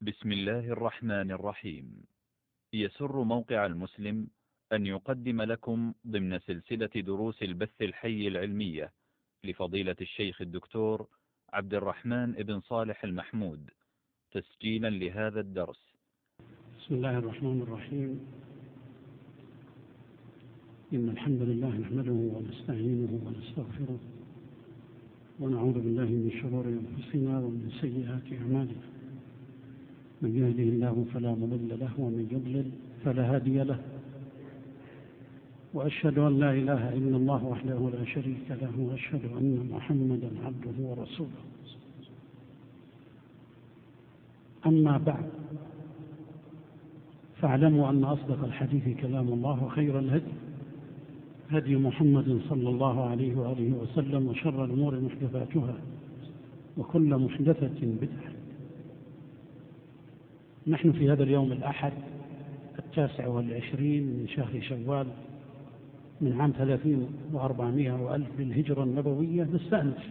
بسم الله الرحمن الرحيم. يسر موقع المسلم أن يقدم لكم ضمن سلسلة دروس البث الحي العلمية لفضيلة الشيخ الدكتور عبد الرحمن بن صالح المحمود تسجيلا لهذا الدرس. بسم الله الرحمن الرحيم. إن الحمد لله نحمده ونستعينه ونستغفره ونعوذ بالله من شرور أنفسنا ومن سيئات أعمالنا. من يهده الله فلا مضل له ومن يضلل فلا هادي له، وأشهد أن لا إله إلا الله وحده لا شريك له، وأشهد أن محمدا عبده ورسوله. أما بعد، فاعلموا أن أصدق الحديث كلام الله، وخير الهدي هدي محمد صلى الله عليه وآله وسلم، وشر الأمور محدثاتها، وكل محدثة بدعة. نحن في هذا اليوم الأحد 29 من شهر شوال من عام 3400 للهجرة النبوية نستأنف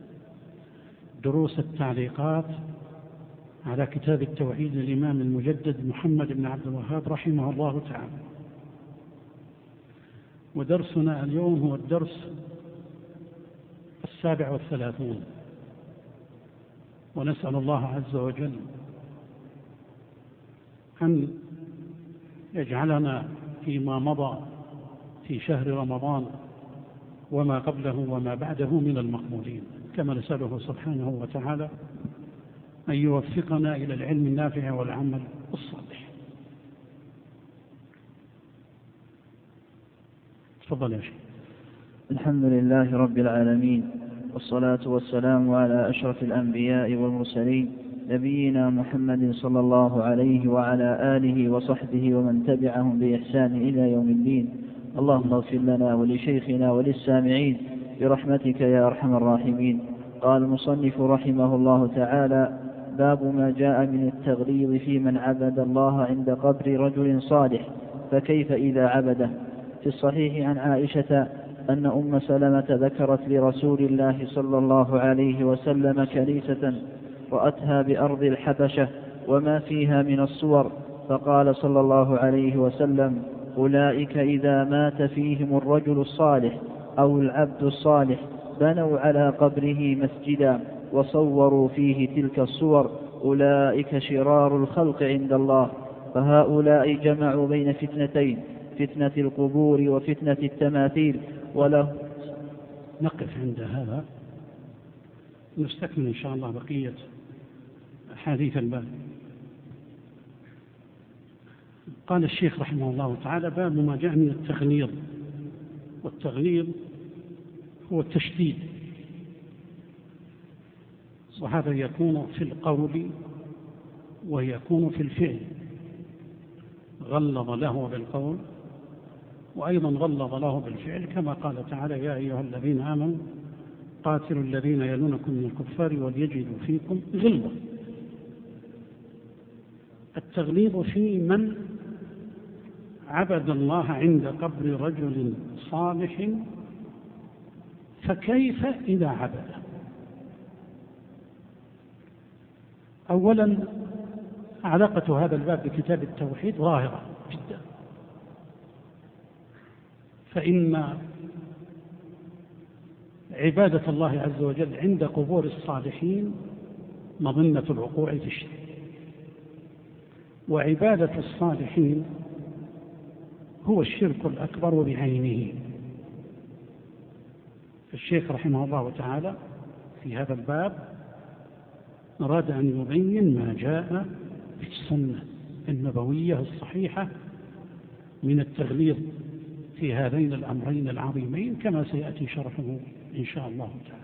دروس التعليقات على كتاب التوحيد للإمام المجدد محمد بن عبد الوهاب رحمه الله تعالى. ودرسنا اليوم هو الدرس 37، ونسأل الله عز وجل أن يجعلنا فيما مضى في شهر رمضان وما قبله وما بعده من المقبولين، كما نسأله سبحانه وتعالى أن يوفقنا إلى العلم النافع والعمل الصالح. تفضل يا شيخ. الحمد لله رب العالمين، والصلاة والسلام على أشرف الأنبياء والمرسلين، نبينا محمد صلى الله عليه وعلى آله وصحبه ومن تبعهم بإحسان إلى يوم الدين. اللهم اغفر لنا ولشيخنا وللسامعين برحمتك يا أرحم الراحمين. قال المصنف رحمه الله تعالى: باب ما جاء من التغليظ في من عبد الله عند قبر رجل صالح، فكيف إذا عبده؟ في الصحيح عن عائشة أن أم سلمة ذكرت لرسول الله صلى الله عليه وسلم كنيسة رأتها بأرض الحبشة وما فيها من الصور، فقال صلى الله عليه وسلم: أولئك إذا مات فيهم الرجل الصالح أو العبد الصالح بنوا على قبره مسجدا وصوروا فيه تلك الصور، أولئك شرار الخلق عند الله. فهؤلاء جمعوا بين فتنتين، فتنة القبور وفتنة التماثيل. وله نقف عند هذا، نستكمل إن شاء الله بقية حديث الباب. قال الشيخ رحمه الله تعالى: باب ما جاء من التغليظ. والتغليظ هو التشديد، وهذا يكون في القول ويكون في الفعل. غلظ له بالقول وأيضا غلظ له بالفعل، كما قال تعالى: يا أيها الذين آمنوا قاتلوا الذين يلونكم من الكفار وليجدوا فيكم غلظة. التغليظ في من عبد الله عند قبر رجل صالح، فكيف إذا عبده؟ أولا، علاقة هذا الباب بكتاب التوحيد ظاهرة جدا، فإن عبادة الله عز وجل عند قبور الصالحين مظنة الوقوع في الشرك، وعبادة الصالحين هو الشرك الأكبر بعينه. الشيخ رحمه الله تعالى في هذا الباب أراد أن يبين ما جاء في السنة النبوية الصحيحة من التغليظ في هذين الأمرين العظيمين، كما سيأتي شرحه إن شاء الله تعالى.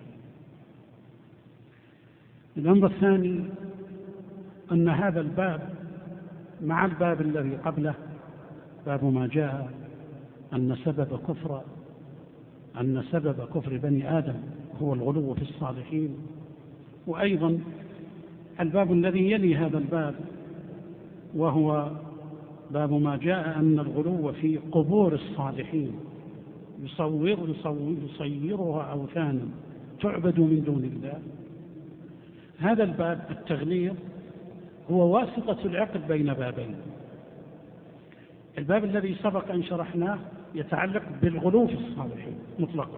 الأمر الثاني أن هذا الباب مع الباب الذي قبله، باب ما جاء أن سبب كفر بني آدم هو الغلو في الصالحين، وأيضا الباب الذي يلي هذا الباب وهو باب ما جاء أن الغلو في قبور الصالحين يصيرها أوثانا تعبد من دون الله. هذا الباب التغليظ هو واسطة العقد بين بابين. الباب الذي سبق أن شرحناه يتعلق بالغلو في الصالحين مطلقا،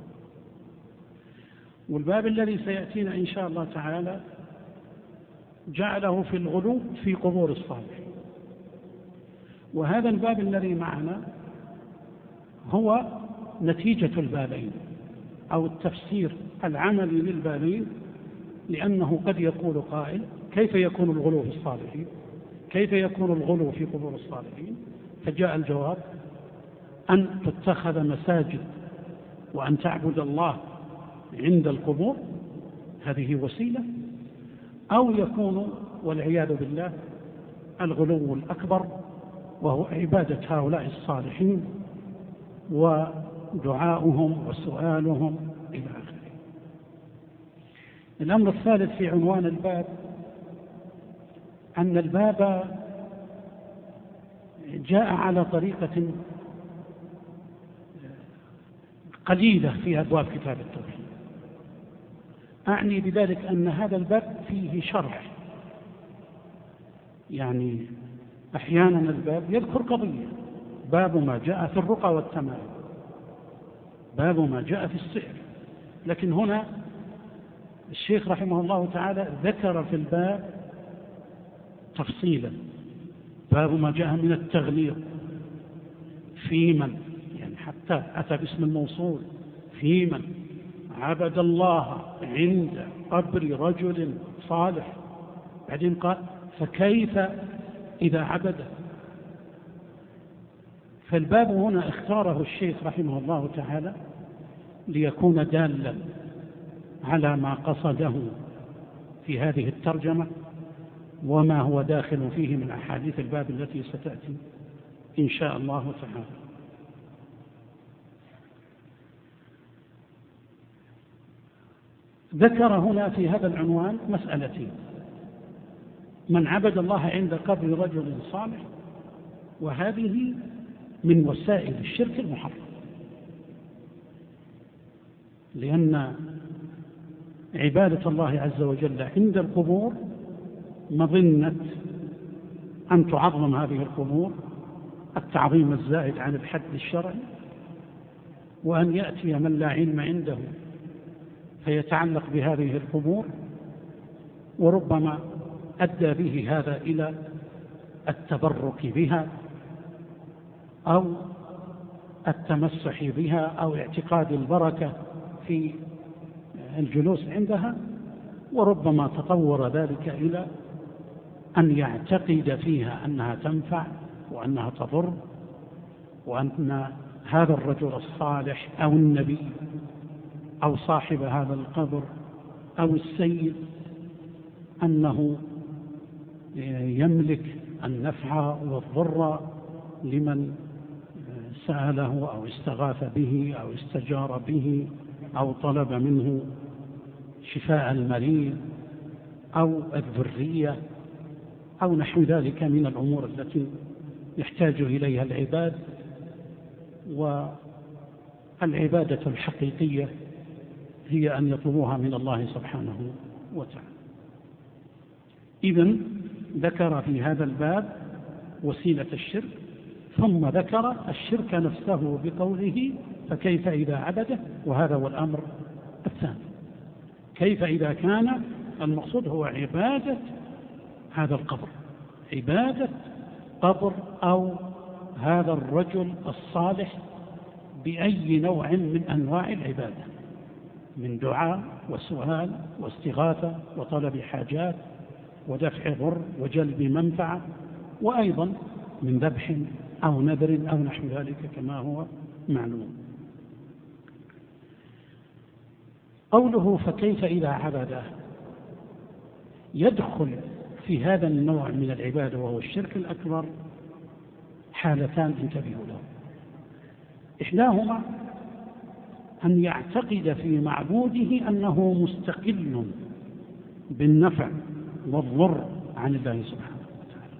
والباب الذي سيأتينا إن شاء الله تعالى جعله في الغلو في قبور الصالحين. وهذا الباب الذي معنا هو نتيجة البابين أو التفسير العملي للبابين، لأنه قد يقول قائل: كيف يكون الغلو في الصالحين؟ كيف يكون الغلو في قبور الصالحين؟ فجاء الجواب: أن تتخذ مساجد وأن تعبد الله عند القبور، هذه وسيلة، أو يكون والعياذ بالله الغلو الأكبر، وهو عبادة هؤلاء الصالحين ودعاؤهم وسؤالهم إلى آخره. الأمر الثالث في عنوان الباب أن الباب جاء على طريقة قليلة في أبواب كتاب التوحيد. أعني بذلك أن هذا الباب فيه شرح، يعني أحيانا الباب يذكر قضية: باب ما جاء في الرقى والتمائم، باب ما جاء في السحر. لكن هنا الشيخ رحمه الله تعالى ذكر في الباب تفصيلا: باب ما جاء من التغليظ في من، يعني حتى أتى باسم الموصول، في من عبد الله عند قبر رجل صالح. بعدين قال: فكيف إذا عبده. فالباب هنا اختاره الشيخ رحمه الله تعالى ليكون دالا على ما قصده في هذه الترجمة وما هو داخل فيه من أحاديث الباب التي ستأتي إن شاء الله تعالى. ذكر هنا في هذا العنوان مسألتين: من عبد الله عند قبر رجل صالح، وهذه من وسائل الشرك المحرم، لأن عبادة الله عز وجل عند القبور مظنة أن تعظم هذه القبور التعظيم الزائد عن الحد الشرعي، وأن يأتي من لا علم عنده فيتعلق بهذه القبور، وربما أدى به هذا إلى التبرك بها أو التمسح بها أو اعتقاد البركة في الجلوس عندها، وربما تطور ذلك إلى أن يعتقد فيها أنها تنفع وأنها تضر، وأن هذا الرجل الصالح أو النبي أو صاحب هذا القبر أو السيد أنه يملك النفع والضر لمن سأله أو استغاث به أو استجار به أو طلب منه شفاء المريض أو الذرية أو نحو ذلك من الأمور التي يحتاج إليها العباد. والعبادة الحقيقية هي أن يطلبوها من الله سبحانه وتعالى. إذن ذكر في هذا الباب وسيلة الشرك، ثم ذكر الشرك نفسه بقوله: فكيف إذا عبده. وهذا هو الأمر الثاني: كيف إذا كان المقصود هو عبادة هذا القبر، عبادة قبر أو هذا الرجل الصالح بأي نوع من أنواع العبادة، من دعاء وسؤال واستغاثة وطلب حاجات ودفع ضر وجلب منفعة، وأيضا من ذبح أو نذر أو نحو ذلك كما هو معلوم. قوله فكيف إذا عبده يدخل في هذا النوع من العبادة وهو الشرك الأكبر حالتان انتبهوا له: إحداهما أن يعتقد في معبوده أنه مستقل بالنفع والضر عن الله سبحانه وتعالى،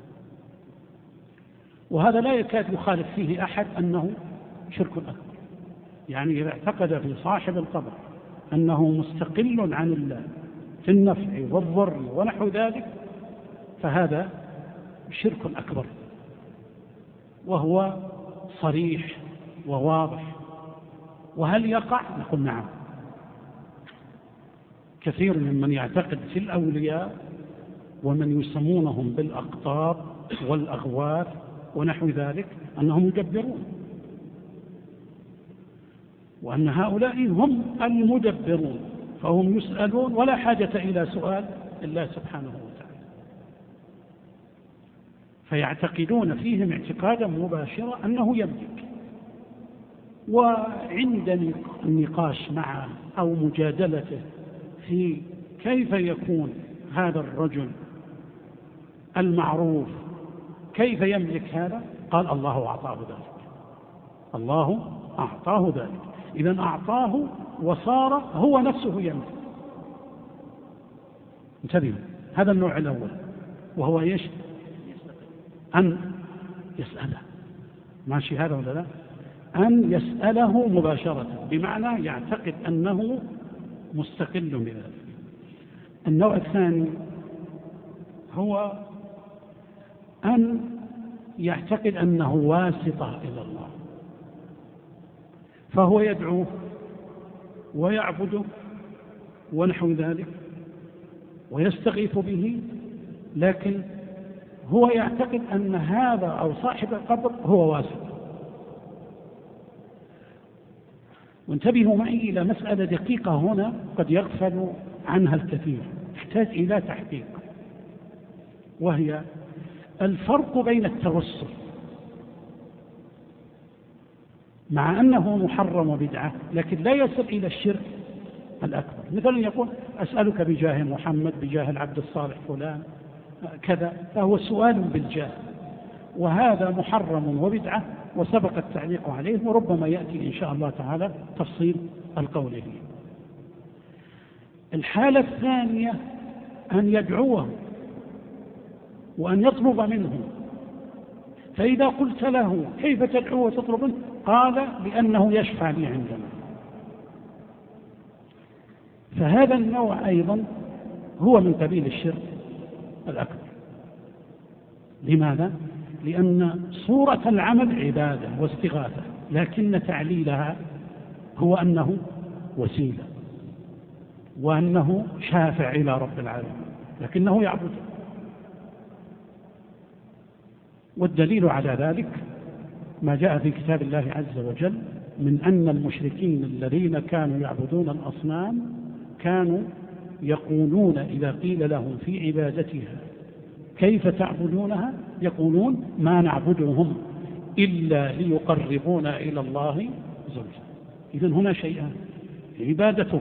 وهذا لا يكاد يخالف فيه أحد أنه شرك أكبر. يعني إذا اعتقد في صاحب القبر أنه مستقل عن الله في النفع والضر ونحو ذلك، فهذا شرك أكبر، وهو صريح وواضح. وهل يقع؟ نقول نعم. كثير ممن يعتقد في الأولياء ومن يسمونهم بالأقطاب والأغواث ونحو ذلك أنهم يدبرون، وأن هؤلاء هم المدبرون، فهم يسألون ولا حاجة إلى سؤال الله سبحانه وتعالى، فيعتقدون فيهم اعتقادا مباشرا أنه يملك. وعند النقاش معه أو مجادلته في كيف يكون هذا الرجل المعروف كيف يملك هذا، قال الله أعطاه ذلك، الله أعطاه ذلك. إذن أعطاه وصار هو نفسه يملك. انتبهوا، هذا النوع الأول، وهو إيش؟ أن يسأله. ماشي هذا ولا لا؟ أن يسأله مباشرة، بمعنى يعتقد أنه مستقل بذلك. النوع الثاني هو أن يعتقد أنه واسطة إلى الله، فهو يدعوه ويعبده ونحو ذلك ويستغيث به، لكن هو يعتقد أن هذا أو صاحب القبر هو واسطة. وانتبهوا معي إلى مسألة دقيقة هنا قد يغفل عنها الكثير، تحتاج إلى تحقيق، وهي الفرق بين التوسل، مع أنه محرم وبدعة لكن لا يصل إلى الشرك الأكبر. مثلا يقول أسألك بجاه محمد، بجاه العبد الصالح فلان كذا، فهو سؤال بالجاه، وهذا محرم وبدعة وسبق التعليق عليه، وربما يأتي إن شاء الله تعالى تفصيل القول فيه. الحالة الثانية أن يدعوه وأن يطلب منه، فإذا قلت له كيف تدعو وتطلب منه؟ قال لأنه يشفع لي عندنا. فهذا النوع أيضا هو من قبيل الشرك الأكبر. لماذا؟ لأن صورة العمل عبادة واستغاثة، لكن تعليلها هو أنه وسيلة وأنه شافع إلى رب العالمين، لكنه يعبد. والدليل على ذلك ما جاء في كتاب الله عز وجل من أن المشركين الذين كانوا يعبدون الأصنام كانوا يقولون إذا قيل لهم في عبادتها كيف تعبدونها، يقولون ما نعبدهم إلا ليقربونا إلى الله زلفى. إذن هنا شيئان، عبادتهم،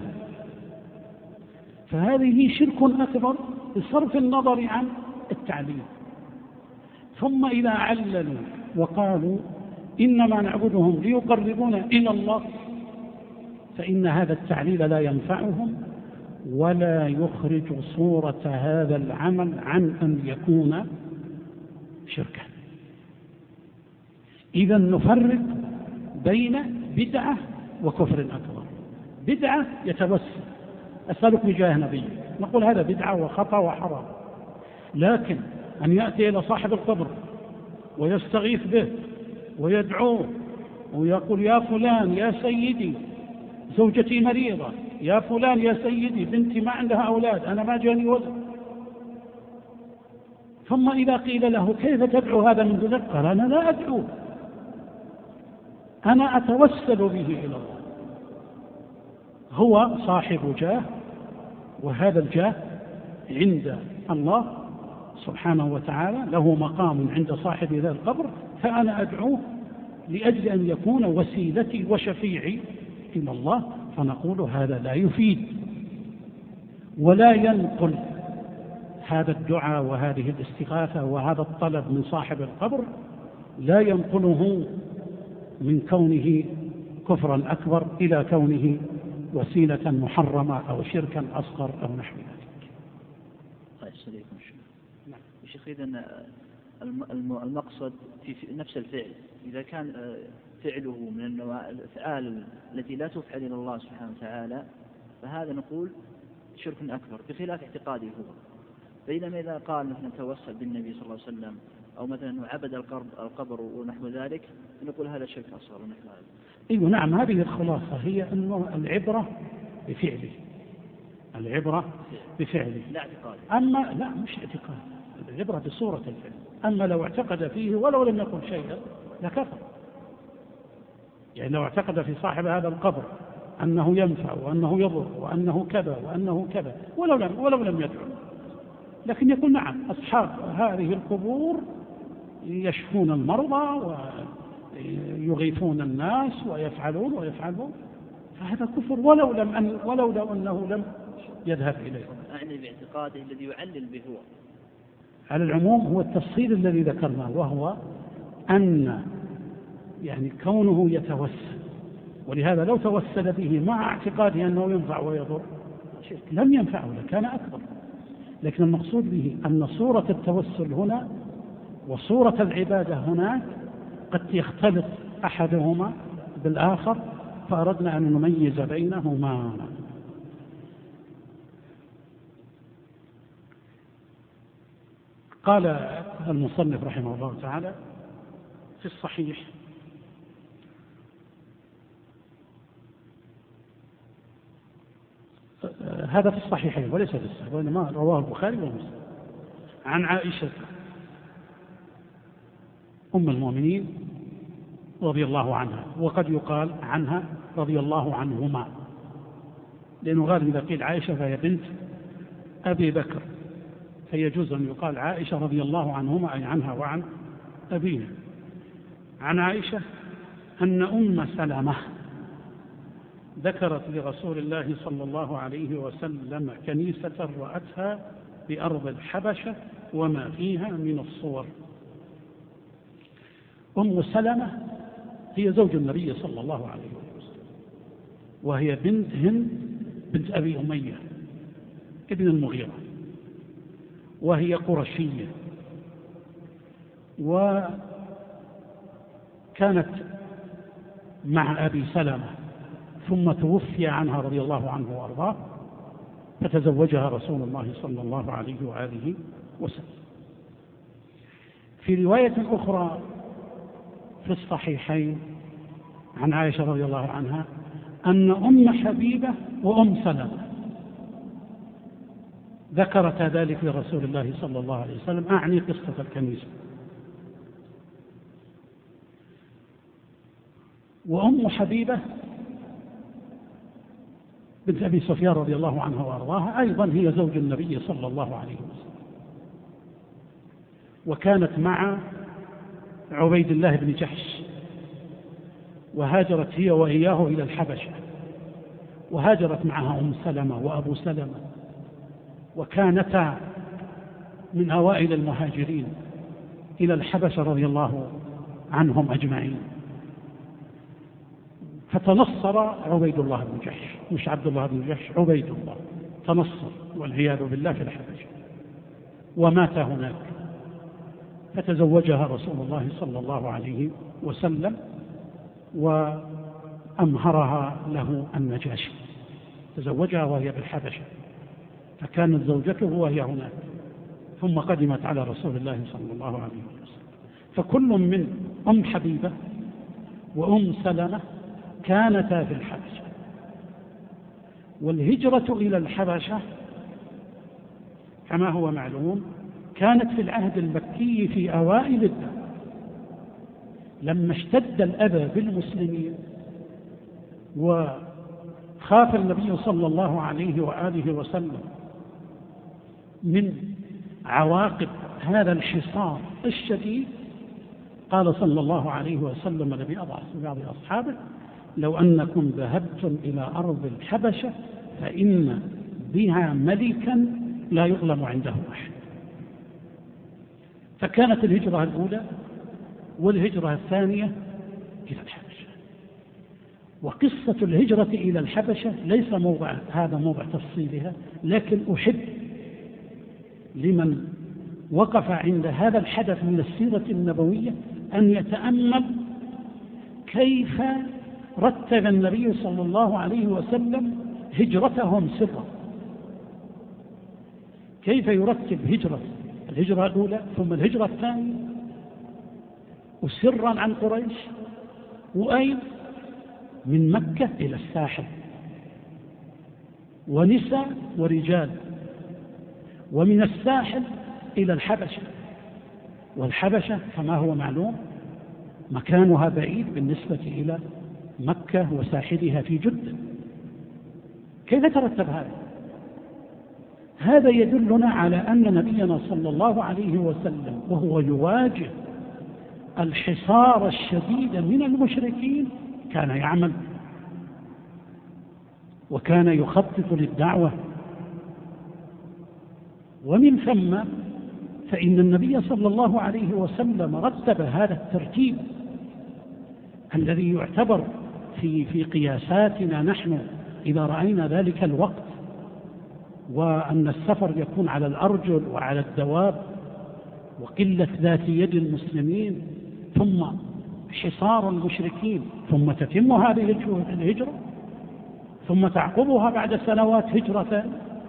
فهذه شرك أكبر بصرف النظر عن التعليل. ثم إذا عللوا وقالوا إنما نعبدهم ليقربونا إلى الله، فإن هذا التعليل لا ينفعهم ولا يخرج صورة هذا العمل عن أن يكون شركا. إذن نفرق بين بدعة وكفر أكبر. بدعة يتوسل، أسألك بجاه نبي، نقول هذا بدعة وخطأ وحرام. لكن أن يأتي إلى صاحب القبر ويستغيث به ويدعوه ويقول يا فلان يا سيدي زوجتي مريضة، يا فلان يا سيدي بنتي ما عندها أولاد، أنا ما جاني ولد، ثم إذا قيل له كيف تدعو هذا من دونك؟ قال أنا لا أدعو، أنا أتوسل به إلى الله. هو صاحب جاه، وهذا الجاه عند الله سبحانه وتعالى له مقام عند صاحب ذا القبر، فأنا أدعوه لأجل أن يكون وسيلتي وشفيعي إلى الله. فنقول هذا لا يفيد ولا ينقل هذا الدعاء وهذه الاستغاثة وهذا الطلب من صاحب القبر، لا ينقله من كونه كفرا أكبر إلى كونه وسيلة محرمة أو شركا أصغر أو نحو ذلك. شيخ، إذن المقصد في نفس الفعل إذا كان فعله من الأفعال التي لا تفعل إلى الله سبحانه وتعالى، فهذا نقول شرك أكبر بخلاف اعتقاده هو. بينما إذا قال مثلا توسل بالنبي صلى الله عليه وسلم أو مثلا أنه عبد القبر ونحو ذلك نقول هذا شرك أصغر ونحو هذا. أيوة نعم، هذه الخلاصة هي أنه العبرة بفعله، العبرة بفعله لا اعتقاد. أما لا مش اعتقاد، العبرة بصورة الفعل. أما لو اعتقد فيه ولو لم يكن شيئا لكفر. يعني لو اعتقد في صاحب هذا القبر أنه ينفع وأنه يضر وأنه كذا وأنه كذا ولو لم يدعو، لكن يقول نعم أصحاب هذه القبور يشفون المرضى ويغيثون الناس ويفعلون، فهذا كفر ولو أنه لم يذهب إليه. أعني باعتقاده الذي يعلل به هو. على العموم هو التفصيل الذي ذكرناه، وهو أن يعني كونه يتوسل، ولهذا لو توسل به مع اعتقاده أنه ينفع ويضر لم ينفعه لكان أكبر. لكن المقصود به أن صورة التوسل هنا وصورة العبادة هناك قد يختلط أحدهما بالآخر، فأردنا أن نميز بينهما. قال المصنف رحمه الله تعالى في الصحيح: هذا في الصحيحين وليس في الصحيح، وإنما رواه البخاري ومسلم عن عائشة أم المؤمنين رضي الله عنها، وقد يقال عنها رضي الله عنهما، لأنه غالبا إذا قيل عائشة فهي بنت أبي بكر، فيجوز أن يقال عائشة رضي الله عنهما أي عنها وعن أبيها. عن عائشة أن أم سلمة ذكرت لرسول الله صلى الله عليه وسلم كنيسة رأتها بأرض الحبشة وما فيها من الصور. أم سلمة هي زوج النبي صلى الله عليه وسلم، وهي بنت هند بنت أبي أمية ابن المغيرة، وهي قرشية، وكانت مع أبي سلمة ثم توفي عنها رضي الله عنه وأرضاه، فتزوجها رسول الله صلى الله عليه وآله وسلم. في رواية أخرى في الصحيحين عن عائشة رضي الله عنها أن أم حبيبة وأم سلمة ذكرتا ذلك لرسول الله صلى الله عليه وسلم، أعني قصة الكنيسة. وأم حبيبة بنت أبي سفيان رضي الله عنها وأرضاها أيضا هي زوج النبي صلى الله عليه وسلم، وكانت مع عبيد الله بن جحش، وهاجرت هي وإياه إلى الحبشة، وهاجرت معها أم سلمة وأبو سلمة، وكانتا من أوائل المهاجرين إلى الحبشة رضي الله عنهم أجمعين. فتنصر عبيد الله بن جحش، مش عبد الله بن جحش، عبيد الله تنصر والعياذ بالله في الحبشة ومات هناك، فتزوجها رسول الله صلى الله عليه وسلم وأمهرها له النجاشي، تزوجها وهي بالحبشة، فكانت زوجته وهي هناك، ثم قدمت على رسول الله صلى الله عليه وسلم. فكل من أم حبيبة وأم سلمة كانتا في الحبشة. والهجرة إلى الحبشة كما هو معلوم كانت في العهد المكي في أوائل الدهر، لما اشتد الأذى بالمسلمين وخاف النبي صلى الله عليه وآله وسلم من عواقب هذا الحصار الشديد، قال صلى الله عليه وسلم لبعض أصحابه: لو أنكم ذهبتم إلى أرض الحبشة فإن بها ملكا لا يظلم عنده أحد. فكانت الهجرة الأولى والهجرة الثانية إلى الحبشة. وقصة الهجرة إلى الحبشة ليس هذا موضع تفصيلها، لكن أحب لمن وقف عند هذا الحدث من السيرة النبوية أن يتأمل كيف رتب النبي صلى الله عليه وسلم هجرتهم سرا. كيف يرتب الهجرة الأولى ثم الهجرة الثانية، وسرا عن قريش، وأين من مكة إلى الساحل، ونساء ورجال، ومن الساحل إلى الحبشة، والحبشة كما هو معلوم مكانها بعيد بالنسبة إلى مكة وساحلها في جدة. كيف ترتب هذا؟ هذا يدلنا على أن نبينا صلى الله عليه وسلم وهو يواجه الحصار الشديد من المشركين كان يعمل، وكان يخطط للدعوة، ومن ثم فإن النبي صلى الله عليه وسلم رتب هذا الترتيب الذي يعتبر في قياساتنا نحن إذا رأينا ذلك الوقت، وأن السفر يكون على الأرجل وعلى الدواب، وقلة ذات يد المسلمين، ثم حصار المشركين، ثم تتم هذه الهجرة، ثم تعقبها بعد سنوات هجرة،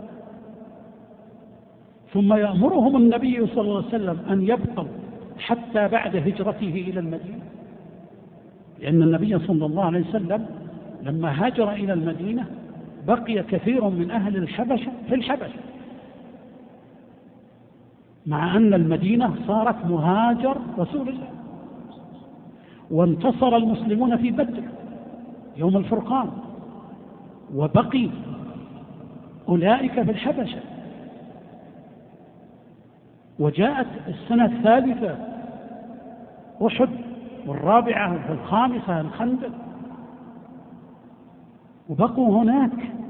ثم يأمرهم النبي صلى الله عليه وسلم أن يبقوا حتى بعد هجرته إلى المدينة، لأن النبي صلى الله عليه وسلم لما هاجر إلى المدينة بقي كثير من أهل الحبشة في الحبشة، مع أن المدينة صارت مهاجر رسول الله، وانتصر المسلمون في بدر يوم الفرقان، وبقي أولئك في الحبشة. وجاءت السنة الثالثة أحد، والرابعة والخامسة الخندق، وبقوا هناك.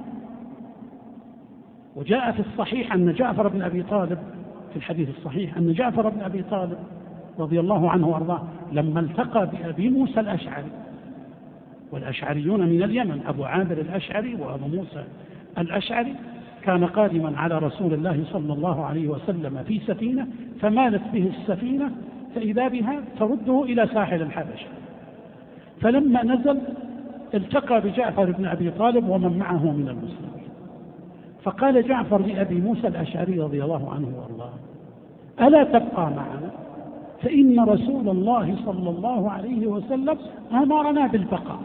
وجاء في الصحيح أن جعفر بن أبي طالب، في الحديث الصحيح أن جعفر بن أبي طالب رضي الله عنه وأرضاه لما التقى بأبي موسى الأشعري، والأشعريون من اليمن، أبو عامر الأشعري وأبو موسى الأشعري، كان قادما على رسول الله صلى الله عليه وسلم في سفينة، فمالت به السفينة فإذا بها ترده إلى ساحل الحبشة، فلما نزل التقى بجعفر بن أبي طالب ومن معه من المسلمين، فقال جعفر لأبي موسى الأشعري رضي الله عنه وارضاه: ألا تبقى معنا؟ فإن رسول الله صلى الله عليه وسلم أمرنا بالبقاء.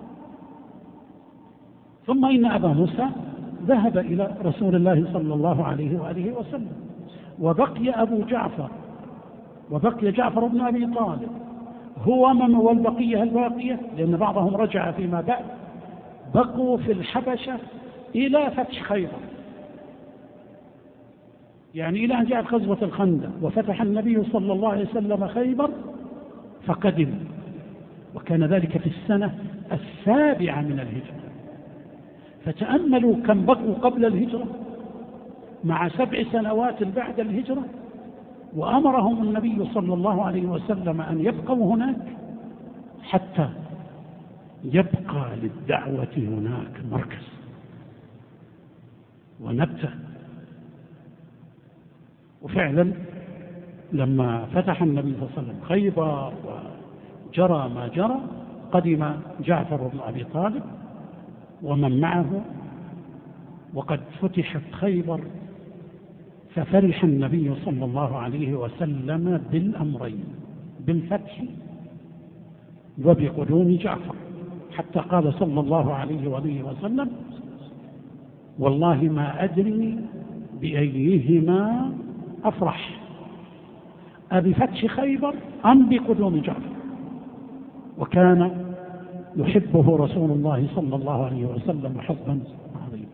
ثم إن أبا موسى ذهب إلى رسول الله صلى الله عليه وآله وسلم، وبقي أبو جعفر، وبقي جعفر بن أبي طالب هو من والبقية الباقية، لأن بعضهم رجع فيما بعد، بقوا في الحبشة إلى فتح خيبر، يعني إلى أن جاءت غزوة الخندق وفتح النبي صلى الله عليه وسلم خيبر فقدم، وكان ذلك في السنة 7 من الهجرة. فتأملوا كم بقوا قبل الهجرة مع 7 سنوات بعد الهجرة، وأمرهم النبي صلى الله عليه وسلم أن يبقوا هناك حتى يبقى للدعوة هناك مركز ونبتة. وفعلا لما فتح النبي صلى الله عليه وسلم خيبر وجرى ما جرى، قدم جعفر بن أبي طالب ومن معه، وقد فتحت خيبر، ففرح النبي صلى الله عليه وسلم بالأمرين، بالفتح وبقدوم جعفر، حتى قال صلى الله عليه وآله وسلم: والله ما أدري بأيهما أفرح، أبفتح خيبر أم بقدوم جعفر. وكان يحبه رسول الله صلى الله عليه وسلم حبا عظيما.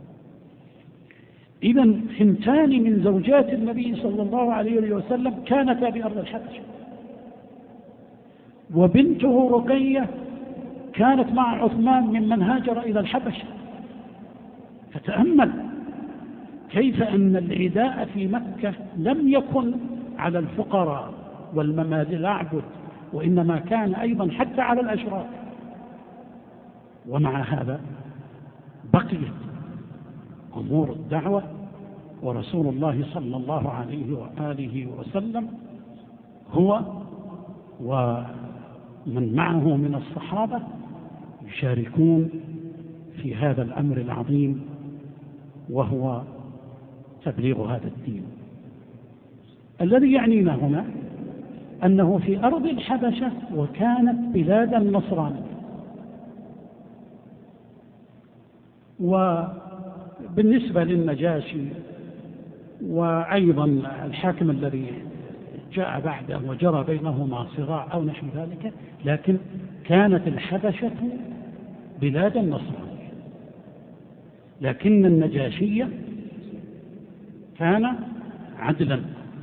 إذن 2 من زوجات النبي صلى الله عليه وسلم كانتا بأرض الحبشة، وبنته رقية كانت مع عثمان ممن هاجر إلى الحبشة. فتأمل كيف أن العداء في مكة لم يكن على الفقراء والممالك الأعبد، وإنما كان أيضا حتى على الأشراف. ومع هذا بقيت أمور الدعوة، ورسول الله صلى الله عليه وآله وسلم هو ومن معه من الصحابة يشاركون في هذا الأمر العظيم، وهو تبليغ هذا الدين. الذي يعنينا هنا أنه في أرض الحبشة وكانت بلادا نصرانية، وبالنسبة للنجاشي وأيضا الحاكم الذي جاء بعده وجرى بينهما صراع أو نحو ذلك، لكن كانت الحبشة بلادا نصرانية، لكن النجاشية كان عدلا.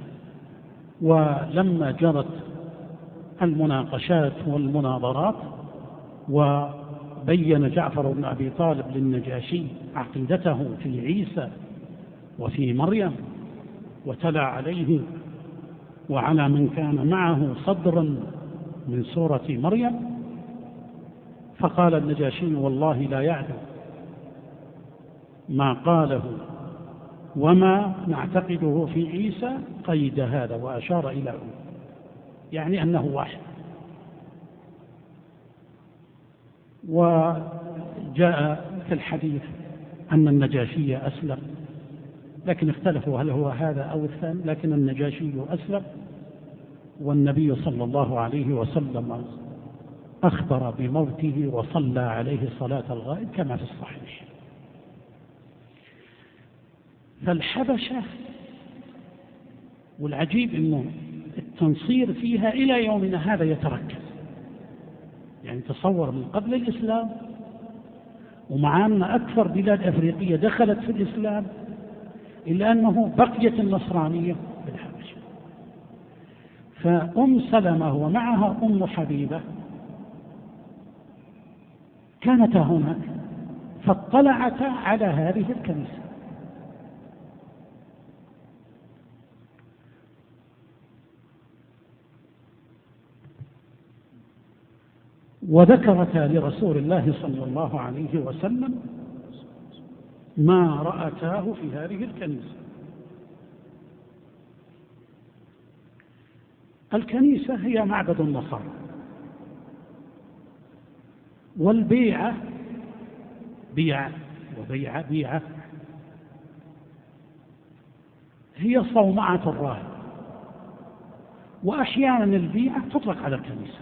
ولما جرت المناقشات والمناظرات وبين جعفر بن أبي طالب للنجاشي عقيدته في عيسى وفي مريم، وتلا عليه وعلى من كان معه صدرا من سورة مريم، فقال النجاشي: والله لا يعدو ما قاله وما نعتقده في عيسى قيد هذا، وأشار إلى أمه، يعني أنه واحد. وجاء في الحديث أن النجاشي أسلم، لكن اختلفوا هل هو هذا أو الثاني، لكن النجاشي أسلم، والنبي صلى الله عليه وسلم أخبر بموته وصلى عليه صلاة الغائب كما في الصحيح. فالحبشة، والعجيب أنه التنصير فيها إلى يومنا هذا يتركز، يعني تصور من قبل الإسلام، ومع أن أكثر بلاد أفريقية دخلت في الإسلام إلا أنه بقيت النصرانية بالحبشة. فأم سلمة ومعها أم حبيبة كانتا هناك، فاطلعتا على هذه الكنيسة، وذكرتا لرسول الله صلى الله عليه وسلم ما رأتاه في هذه الكنيسة. الكنيسة هي معبد النصارى، والبيعة بيعة وبيعة هي صومعة الراهب، وأحيانا البيعة تطلق على الكنيسة،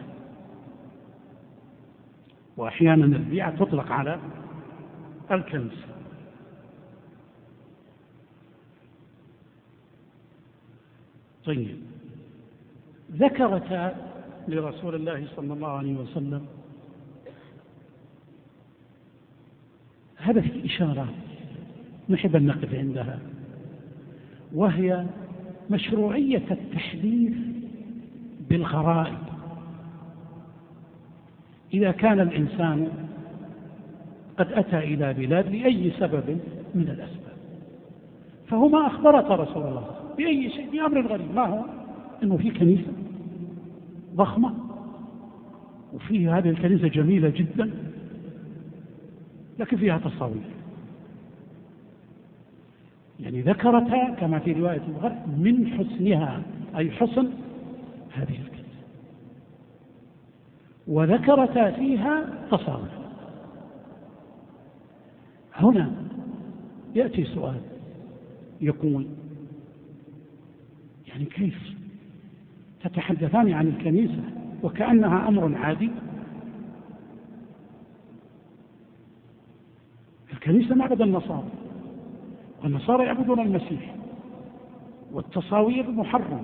وأحيانا البيعة تطلق على الكنيسة. طيب، ذكرت لرسول الله صلى الله عليه وسلم هذا في إشارة نحب أن نقف عندها، وهي مشروعية التحديث بالغرائب إذا كان الإنسان قد أتى إلى بلاد لأي سبب من الأسباب، فهما أخبرت رسول الله بأي شيء، بأمر غريب. ما هو؟ إنه في كنيسة ضخمة، وفي هذه الكنيسة جميلة جدا، لكن فيها تصاوير، يعني ذكرتها كما في رواية الغرب من حسنها، أي حسن هذه الكنيسة، وذكرتا فيها تصاوير. هنا يأتي سؤال يقول: يعني كيف تتحدثان عن الكنيسة وكأنها أمر عادي؟ الكنيسة معبد النصارى، والنصارى يعبدون المسيح، والتصاوير محرم.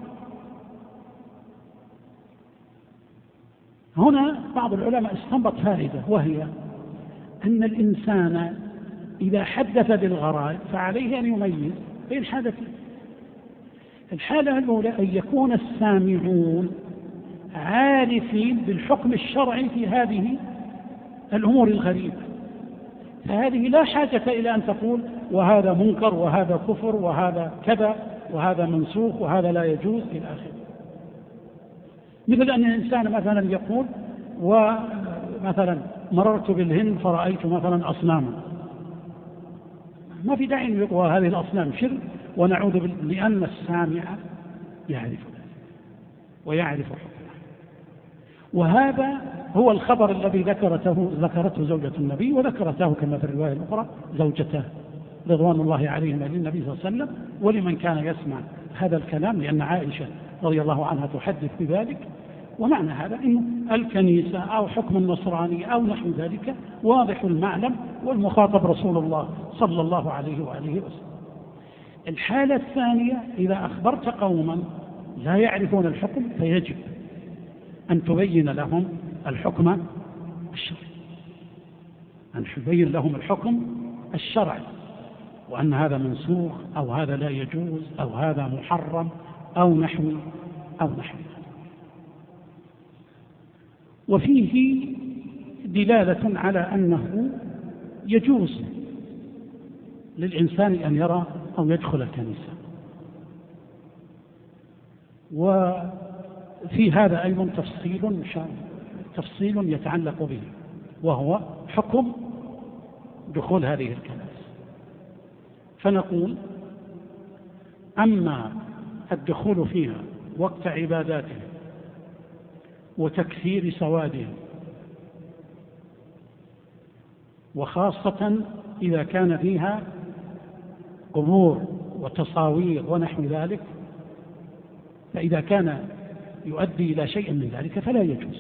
هنا بعض العلماء استنبط فائدة، وهي أن الإنسان إذا حدث بالغرائب فعليه أن يميز بين حالتين. الحالة الأولى أن يكون السامعون عارفين بالحكم الشرعي في هذه الأمور الغريبة، فهذه لا حاجة إلى أن تقول وهذا منكر وهذا كفر وهذا كذا وهذا منسوخ وهذا لا يجوز إلى آخره. مثل أن الإنسان مثلا يقول: ومثلا مررت بالهند فرأيت مثلا أصناما، ما في داعي أن يقول هذه الأصنام شرك ونعوذ لأن السامع يعرف ذلك ويعرف حكمه. وهذا هو الخبر الذي ذكرته زوجة النبي، وذكرته كما في الرواية الأخرى زوجته رضوان الله عليهم للنبي صلى الله عليه وسلم ولمن كان يسمع هذا الكلام، لأن عائشة رضي الله عنها تحدث بذلك. ومعنى هذا أن الكنيسة أو حكم النصراني أو نحو ذلك واضح المعلم، والمخاطب رسول الله صلى الله عليه وآله وسلم. الحالة الثانية: إذا أخبرت قوما لا يعرفون الحكم فيجب أن تبين لهم الحكم الشرعي، أن تبين لهم الحكم الشرعي، وأن هذا منسوخ أو هذا لا يجوز أو هذا محرم أو نحو. وفيه دلالة على أنه يجوز للإنسان أن يرى أو يدخل الكنيسة. وفي هذا أيضا تفصيل يتعلق به، وهو حكم دخول هذه الكنائس. فنقول: أما الدخول فيها وقت عباداتهم وتكثير سوادهم، وخاصة إذا كان فيها قبور وتصاوير ونحو ذلك، فإذا كان يؤدي إلى شيء من ذلك فلا يجوز،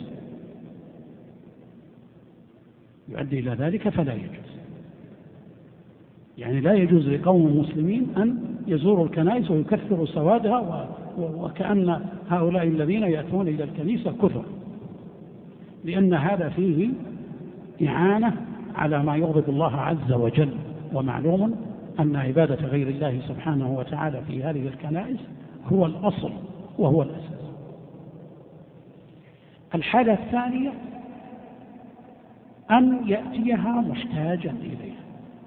يؤدي إلى ذلك فلا يجوز. يعني لا يجوز لقوم مسلمين أن يزوروا الكنائس ويكثروا سوادها، وكأن هؤلاء الذين يأتون إلى الكنيسة كثر، لأن هذا فيه إعانة على ما يغضب الله عز وجل. ومعلوم أن عبادة غير الله سبحانه وتعالى في هذه الكنائس هو الأصل وهو الأساس. الحالة الثانية: أن يأتيها محتاجا إليها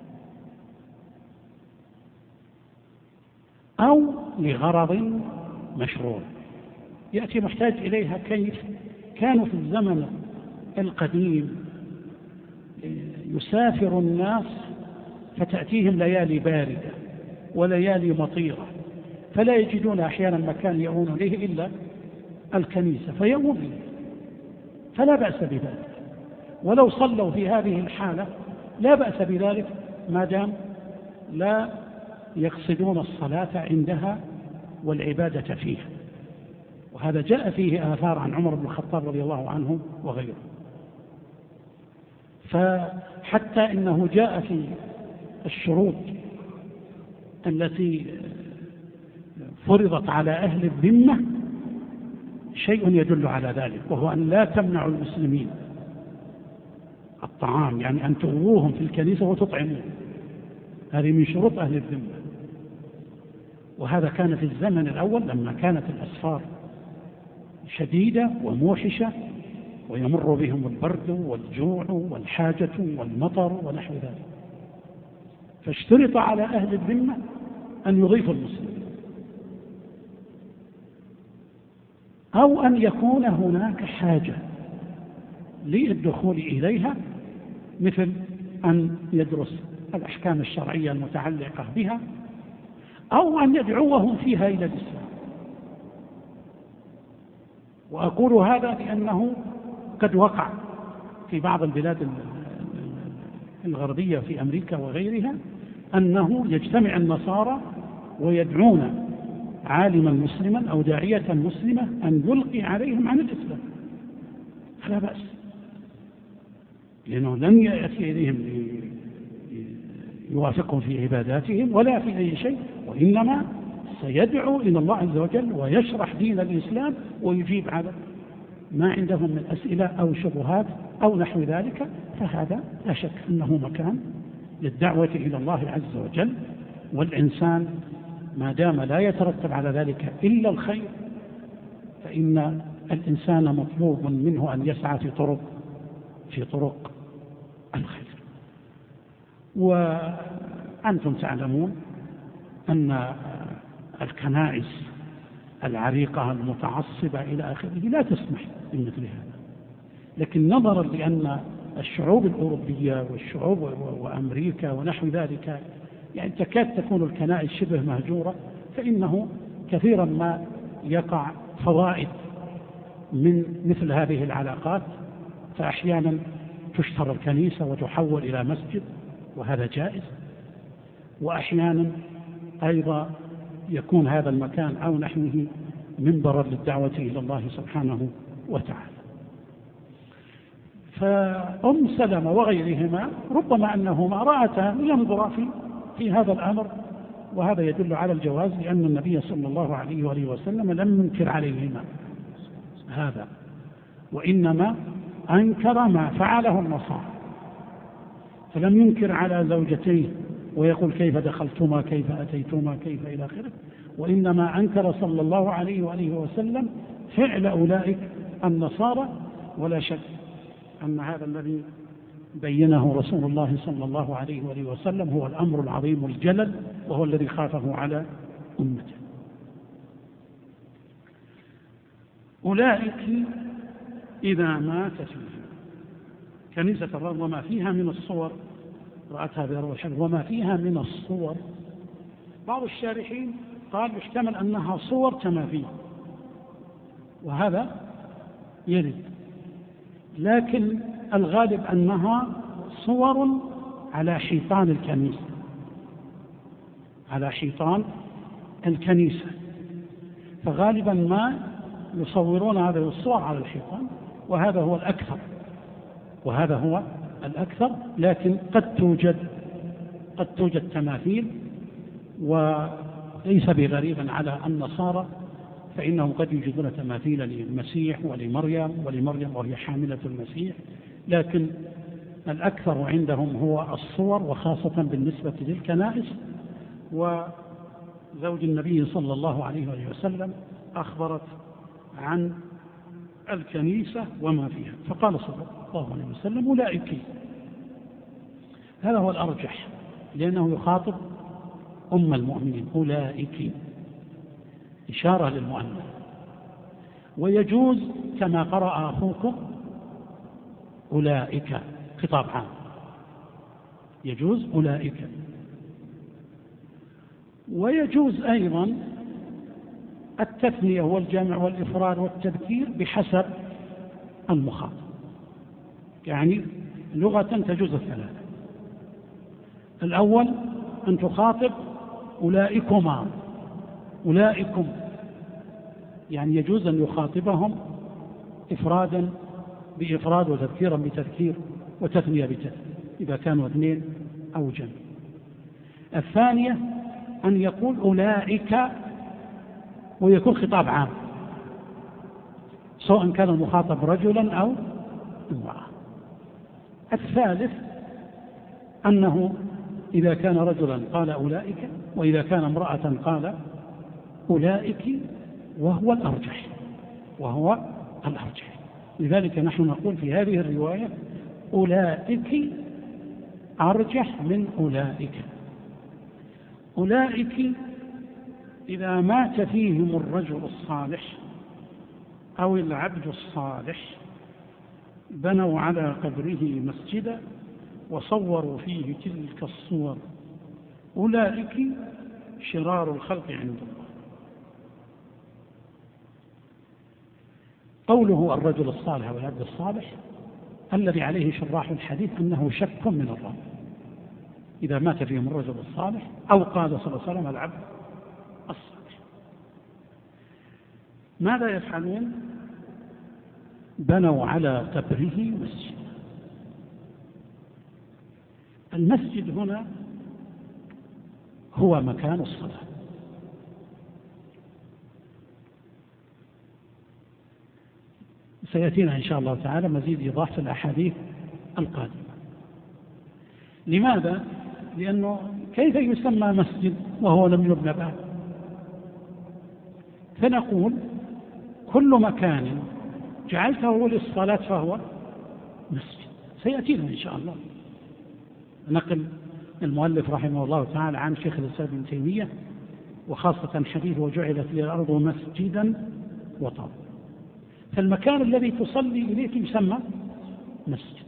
أو لغرض مشروع. يأتي محتاج إليها كيف؟ كانوا في الزمن القديم يسافر الناس فتأتيهم ليالي باردة وليالي مطيرة، فلا يجدون أحيانا مكان يؤون إليه إلا الكنيسة فيؤون إليه، فلا بأس بذلك. ولو صلوا في هذه الحالة لا بأس بذلك، ما دام لا يقصدون الصلاة عندها والعبادة فيها. وهذا جاء فيه آثار عن عمر بن الخطاب رضي الله عنه وغيره. فحتى إنه جاء في الشروط التي فرضت على أهل الذمة شيء يدل على ذلك، وهو أن لا تمنعوا المسلمين الطعام، يعني أن تغووهم في الكنيسة وتطعموهم، هذه من شروط أهل الذمة. وهذا كان في الزمن الأول لما كانت الأسفار شديدة وموحشة ويمر بهم البرد والجوع والحاجة والمطر ونحو ذلك، فاشترط على أهل الذمة أن يضيفوا المسلمين، أو أن يكون هناك حاجة للدخول إليها، مثل أن يدرس الأحكام الشرعية المتعلقة بها، أو أن يدعوهم فيها إلى الإسلام. وأقول هذا لأنه قد وقع في بعض البلاد الغربية في أمريكا وغيرها أنه يجتمع النصارى ويدعون عالما مسلما أو داعية مسلمة أن يلقي عليهم عن الإسلام، فلا بأس، لأنه لن يأتي إليهم يوافقهم في عباداتهم ولا في أي شيء، وإنما سيدعو إلى الله عز وجل ويشرح دين الإسلام ويجيب على ما عندهم من أسئلة أو شبهات أو نحو ذلك. فهذا لا شك أنه مكان للدعوة إلى الله عز وجل، والإنسان ما دام لا يترتب على ذلك إلا الخير فإن الإنسان مطلوب منه أن يسعى في طرق الخير. وأنتم تعلمون أن الكنائس العريقة المتعصبة إلى آخره لا تسمح بمثل هذا، لكن نظرا لأن الشعوب الأوروبية والشعوب وأمريكا ونحو ذلك يعني تكاد تكون الكنائس شبه مهجورة، فإنه كثيرا ما يقع فوائد من مثل هذه العلاقات، فأحيانا تشترى الكنيسة وتحول إلى مسجد وهذا جائز، وأحيانا أيضا يكون هذا المكان أو نحوه منبرا للدعوة إلى الله سبحانه وتعالى. فأم سلمة وغيرهما ربما أنهما رأتا ينظر في هذا الأمر، وهذا يدل على الجواز، لأن النبي صلى الله عليه وآله وسلم لم ينكر عليهما هذا، وإنما أنكر ما فعله النصارى، فلم ينكر على زوجتيه ويقول كيف دخلتما كيف أتيتما كيف إلى آخره، وإنما أنكر صلى الله عليه وآله وسلم فعل أولئك النصارى. ولا شك أن هذا الذي بينه رسول الله صلى الله عليه وآله وسلم هو الأمر العظيم الجلل، وهو الذي خافه على أمته. أولئك إذا مات فيها كنيسة الرب وما فيها من الصور، رأتها بأرض الحفظ وما فيها من الصور، بعض الشارحين قال يحتمل أنها صور تماثيل، وهذا يرد، لكن الغالب أنها صور على حيطان الكنيسة، على حيطان الكنيسة، فغالبا ما يصورون هذه الصور على الحيطان، وهذا هو الأكثر، وهذا هو الأكثر. لكن قد توجد تماثيل، وليس بغريبا على النصارى، فإنهم قد يوجدون تماثيل للمسيح ولمريم وهي حاملة المسيح، لكن الأكثر عندهم هو الصور، وخاصة بالنسبة للكنائس. وزوج النبي صلى الله عليه وسلم أخبرت عن الكنيسة وما فيها، فقال صلى الله عليه وسلم أولئك. هذا هو الأرجح، لأنه يخاطب أم المؤمنين، أولئك إشارة للمؤنث. ويجوز كما قرأ أخوكم أولئك خطاب عام، يجوز أولئك. ويجوز أيضا التثنية والجمع والإفراد والتذكير بحسب المخاطب، يعني لغة تجوز الثلاثة. الأول أن تخاطب أولئكما، أولئكم، يعني يجوز أن يخاطبهم إفرادا بإفراد وتذكيرا بتذكير وتثنية بتثنية إذا كانوا اثنين أو جمع. الثانية أن يقول أولئك ويكون خطاب عام، سواء كان المخاطب رجلا أو امرأة. الثالث أنه إذا كان رجلا قال أولئك، وإذا كان امرأة قال أولئك، وهو الأرجح، وهو الأرجح. لذلك نحن نقول في هذه الرواية أولئك أرجح من أولئك. أولئك إذا مات فيهم الرجل الصالح أو العبد الصالح بنوا على قبره مسجدا وصوروا فيه تلك الصور، أولئك شرار الخلق عند الله. قوله الرجل الصالح والعبد الصالح الذي عليه شراح الحديث أنه شك من الرب إذا مات فيهم الرجل الصالح، أو قال صلى الله عليه وسلم العبد الصالح. ماذا يفعلون؟ بنوا على قبره مسجد. المسجد هنا هو مكان الصلاة، سيأتينا إن شاء الله تعالى مزيد إيضاح في الأحاديث القادمة. لماذا؟ لأنه كيف يسمى مسجد وهو لم يبنى بعد؟ فنقول كل مكان جعلته للصلاة فهو مسجد. سيأتينا إن شاء الله نقل المؤلف رحمه الله تعالى عن شيخ الإسلام ابن تيمية، وخاصة حديث وجعلت لي الأرض مسجدا وطهورا. فالمكان الذي تصلي إليه يسمى مسجد،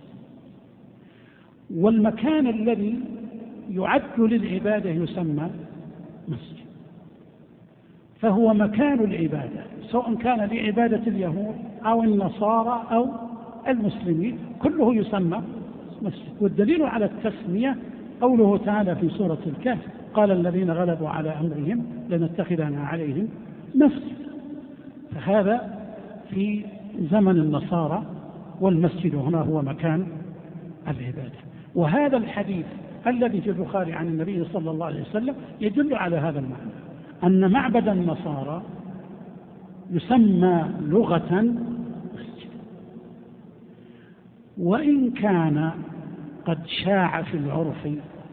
والمكان الذي يعد للعبادة يسمى مسجد. فهو مكان العبادة، سواء كان لعبادة اليهود أو النصارى أو المسلمين، كله يسمى مسجد. والدليل على التسمية قوله تعالى في سورة الكهف قال الذين غلبوا على أمرهم لنتخذن عليهم مسجد. فهذا في زمن النصارى، والمسجد هنا هو مكان العبادة. وهذا الحديث الذي في البخاري عن النبي صلى الله عليه وسلم يدل على هذا المعنى، أن معبد النصارى يسمى لغة مسجد، وإن كان قد شاع في العرف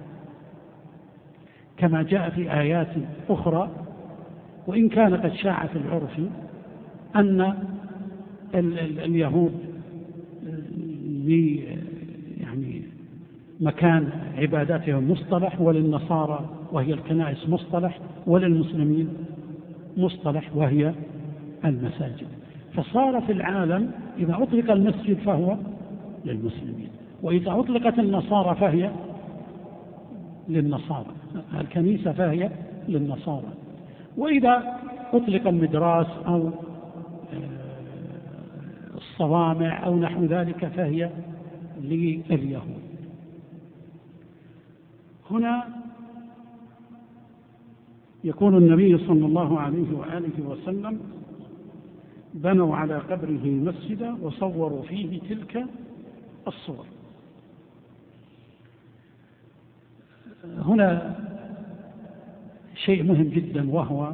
كما جاء في آيات أخرى، وإن كان قد شاع في العرف أن اليهود يعني مكان عباداتهم مصطلح، وللنصارى وهي الكنائس مصطلح، وللمسلمين مصطلح وهي المساجد. فصار في العالم إذا أطلق المسجد فهو للمسلمين، وإذا أطلقت النصارى فهي للنصارى، الكنيسة فهي للنصارى، وإذا أطلق المدراس أو الصوامع أو نحو ذلك فهي لليهود. هنا يقول النبي صلى الله عليه وآله وسلم: بنوا على قبره مسجدا وصوروا فيه تلك الصور. هنا شيء مهم جدا، وهو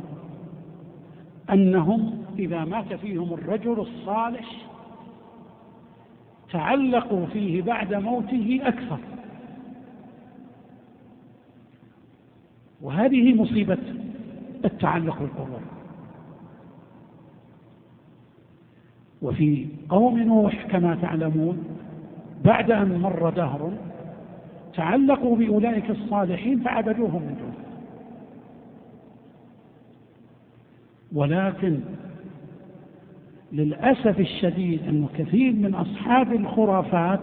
أنهم إذا مات فيهم الرجل الصالح تعلقوا فيه بعد موته أكثر، وهذه مصيبة التعلق بالقبور. وفي قوم نوح كما تعلمون بعد أن مر دهر تعلقوا بأولئك الصالحين فعبدوهم من دونه. ولكن للأسف الشديد أن كثير من أصحاب الخرافات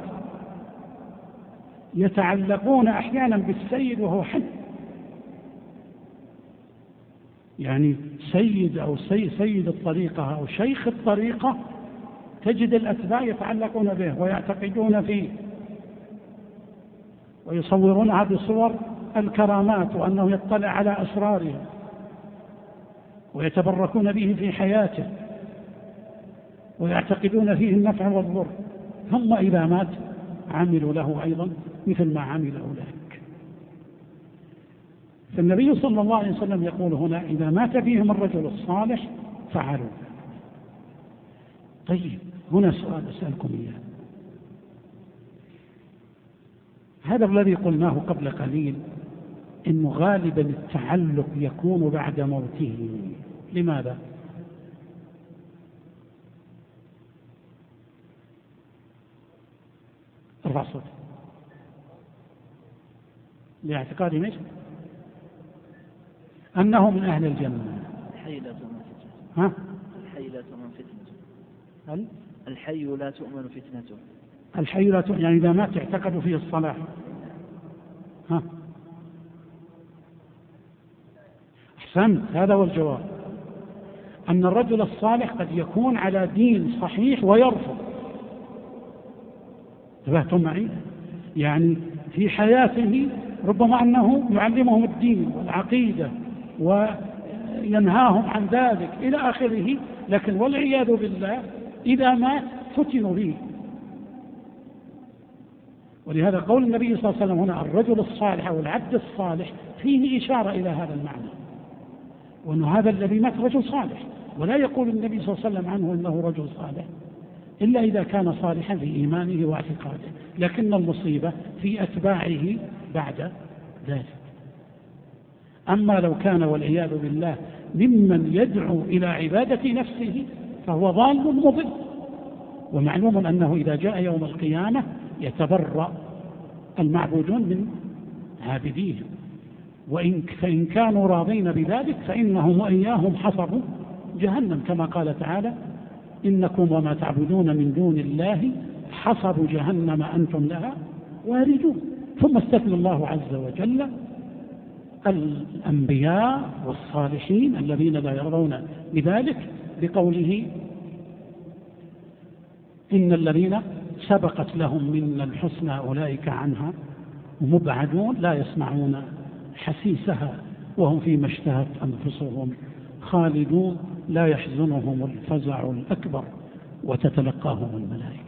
يتعلقون أحيانا بالسيد وهو حي، يعني سيد أو سيد الطريقة أو شيخ الطريقة، تجد الأتباع يتعلقون به ويعتقدون فيه ويصورونها بصور الكرامات وأنه يطلع على أسرارها ويتبركون به في حياته ويعتقدون فيه النفع والضر، ثم إذا مات عملوا له أيضا مثل ما عمل أولئك. فالنبي صلى الله عليه وسلم يقول هنا: إذا مات فيهم الرجل الصالح فعلوا. طيب، هنا سؤال أسألكم إياه. هذا الذي قلناه قبل قليل إنه غالبا التعلق يكون بعد موته، لماذا؟ ارفع صوتك. لاعتقادهم ايش؟ أنه من أهل الجنة. الحي لا تؤمن فتنته. ها؟ الحي لا تؤمن فتنته. الحي لا تؤمن فتنته. الحي لا تؤمن، يعني إذا مات اعتقدوا فيه الصلاح. ها؟ أحسنت، هذا هو الجواب. أن الرجل الصالح قد يكون على دين صحيح ويرفض. انتبهتم معي؟ يعني في حياته ربما أنه يعلمهم الدين والعقيدة وينهاهم عن ذلك إلى آخره، لكن والعياذ بالله إذا مات فتنوا به. ولهذا قول النبي صلى الله عليه وسلم هنا: الرجل الصالح أو العبد الصالح، فيه إشارة إلى هذا المعنى، وأن هذا الذي مات رجل صالح. ولا يقول النبي صلى الله عليه وسلم عنه إنه رجل صالح إلا إذا كان صالحا في إيمانه واعتقاده، لكن المصيبة في أتباعه بعد ذلك. أما لو كان والعياذ بالله ممن يدعو إلى عبادة نفسه فهو ضال مضل. ومعلوم أنه إذا جاء يوم القيامة يتبرأ المعبودون من عابديهم، فإن كانوا راضين بذلك فإنهم وإياهم حصبوا جهنم، كما قال تعالى: إنكم وما تعبدون من دون الله حصب جهنم أنتم لها واردون. ثم استثنى الله عز وجل الأنبياء والصالحين الذين لا يرضون بذلك بقوله: إن الذين سبقت لهم منا الحسنى أولئك عنها مبعدون لا يسمعون حسيسها وهم فيما اشتهت أنفسهم خالدون لا يحزنهم الفزع الأكبر وتتلقاهم الملائكة.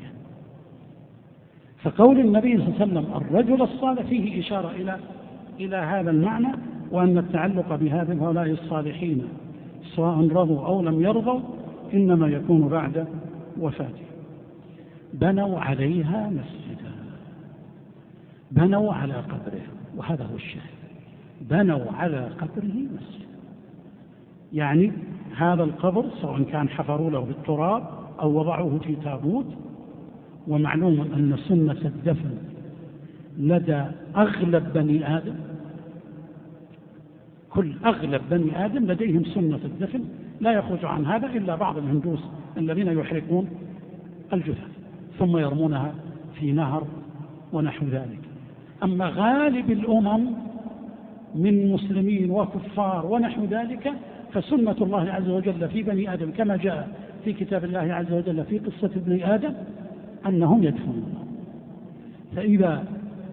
فقول النبي صلى الله عليه وسلم الرجل الصالح فيه إشارة إلى هذا المعنى، وأن التعلق بهذا هؤلاء الصالحين سواء رضوا أو لم يرضوا إنما يكون بعد وفاته. بنوا عليها مسجدا، بنوا على قبره، وهذا هو الشاهد، بنوا على قبره مسجدا، يعني هذا القبر سواء كان حفروا له بالتراب أو وضعوه في تابوت. ومعلوم أن سنة الدفن لدى أغلب بني آدم، أغلب بني آدم لديهم سنة الدفن، لا يخرج عن هذا إلا بعض الهندوس الذين يحرقون الجثث ثم يرمونها في نهر ونحو ذلك. أما غالب الأمم من مسلمين وكفار ونحو ذلك فسنة الله عز وجل في بني آدم كما جاء في كتاب الله عز وجل في قصة ابن آدم أنهم يدفنون. فإذا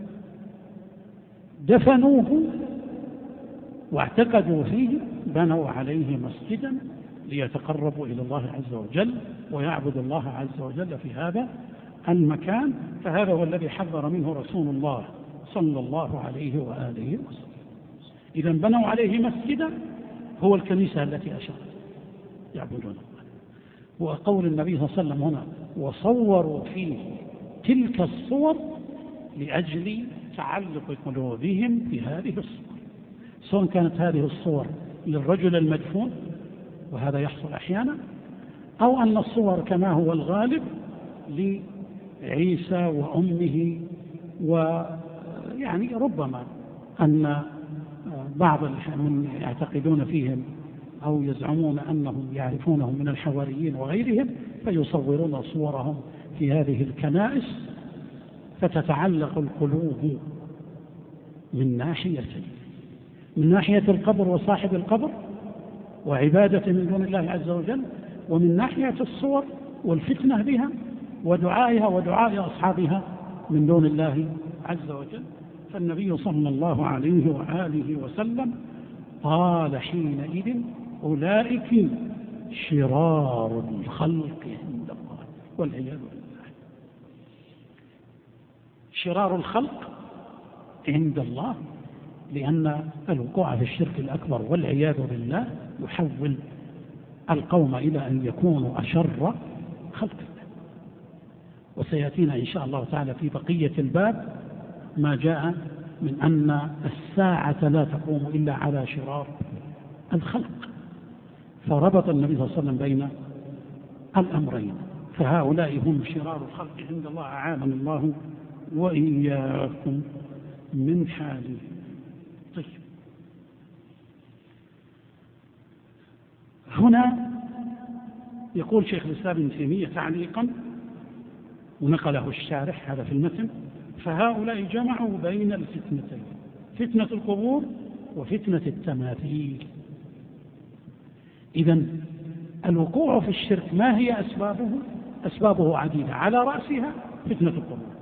دفنوه واعتقدوا فيه بنوا عليه مسجدا ليتقربوا إلى الله عز وجل ويعبدوا الله عز وجل في هذا المكان. فهذا هو الذي حذر منه رسول الله صلى الله عليه وآله وسلم. إذا بنوا عليه مسجدا هو الكنيسة التي أشرت يعبدون الله. وقول النبي صلى الله عليه وسلم هنا وصوروا فيه تلك الصور لأجل تعلق قلوبهم بهذه الصور، سواء كانت هذه الصور للرجل المدفون وهذا يحصل أحيانا، أو أن الصور كما هو الغالب لعيسى وأمه. ويعني ربما أن بعض من يعتقدون فيهم أو يزعمون أنهم يعرفونهم من الحواريين وغيرهم فيصورون صورهم في هذه الكنائس، فتتعلق القلوب من ناحيتين، من ناحية القبر وصاحب القبر وعبادة من دون الله عز وجل، ومن ناحية الصور والفتنة بها ودعائها ودعاء أصحابها من دون الله عز وجل. فالنبي صلى الله عليه وآله وسلم قال حينئذ أولئك شرار الخلق عند الله والعياذ بالله. شرار الخلق عند الله، لأن الوقوع في الشرك الأكبر والعياذ بالله يحول القوم إلى أن يكونوا أشر خلق الله. وسيأتينا إن شاء الله تعالى في بقية الباب ما جاء من أن الساعة لا تقوم إلا على شرار الخلق. فربط النبي صلى الله عليه وسلم بين الأمرين، فهؤلاء هم شرار الخلق عند الله، أعاننا الله وإياكم من حاله. طيب، هنا يقول شيخ الإسلام ابن تيمية تعليقا ونقله الشارح هذا في المتن: فهؤلاء جمعوا بين الفتنتين، فتنة القبور وفتنة التماثيل. إذن الوقوع في الشرك ما هي أسبابه؟ أسبابه عديدة، على رأسها فتنة القبور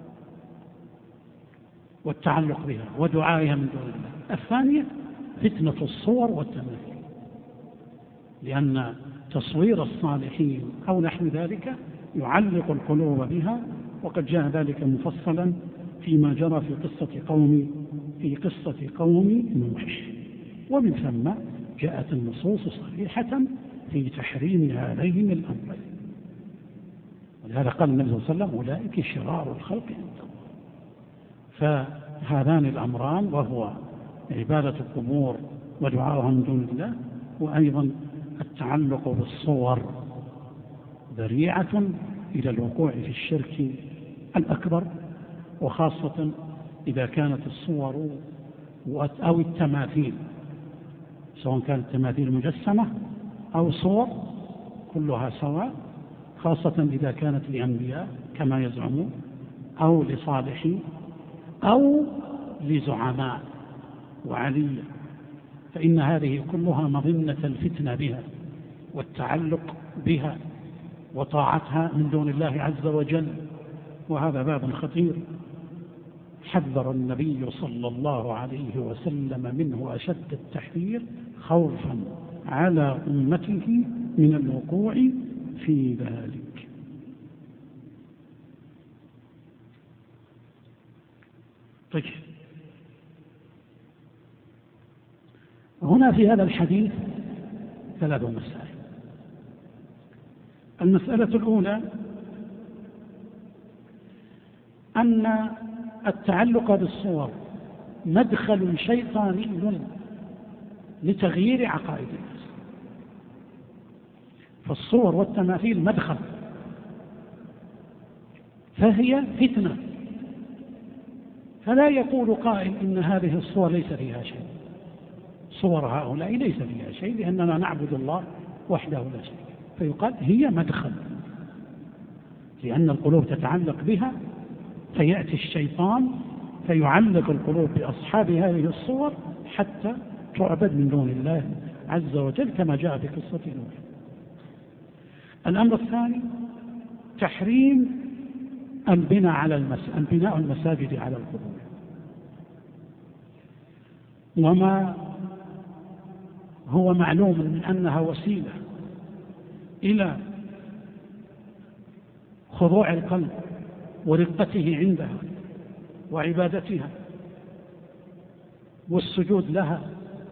والتعلق بها ودعائها من دون الله. الثانية فتنة الصور والتماثيل، لأن تصوير الصالحين أو نحو ذلك يعلق القلوب بها، وقد جاء ذلك مفصلا فيما جرى في قصة قوم نوح. ومن ثم جاءت النصوص صريحة في تحريم هذين الأمرين، ولهذا قال النبي صلى الله عليه وسلم أولئك شرار الخلق عند الله. فهذان الأمران، وهو عبادة القبور ودعاءها من دون الله، وأيضا التعلق بالصور، ذريعة إلى الوقوع في الشرك الأكبر، وخاصة إذا كانت الصور أو التماثيل، سواء كانت تماثيل مجسمة أو صور، كلها سواء، خاصة إذا كانت لأنبياء كما يزعمون أو لصالحين أو لزعماء وعليا، فإن هذه كلها مظنة الفتنة بها والتعلق بها وطاعتها من دون الله عز وجل، وهذا باب خطير. حذر النبي صلى الله عليه وسلم منه أشد التحذير خوفا على أمته من الوقوع في ذلك. طيب، هنا في هذا الحديث 3 مسائل. المسألة الأولى أن التعلق بالصور مدخل شيطاني لتغيير عقائد الناس. فالصور والتماثيل مدخل، فهي فتنة. فلا يقول قائل إن هذه الصور ليس فيها شيء، صور هؤلاء ليس فيها شيء لأننا نعبد الله وحده لا شيء، فيقال هي مدخل، لأن القلوب تتعلق بها، فيأتي الشيطان فيعلق القلوب بأصحاب هذه الصور حتى تعبد من دون الله عز وجل كما جاء في قصة نوح. الأمر الثاني تحريم البناء المساجد على القبور، وما هو معلوم من أنها وسيلة إلى خضوع القلب ورقته عندها وعبادتها والسجود لها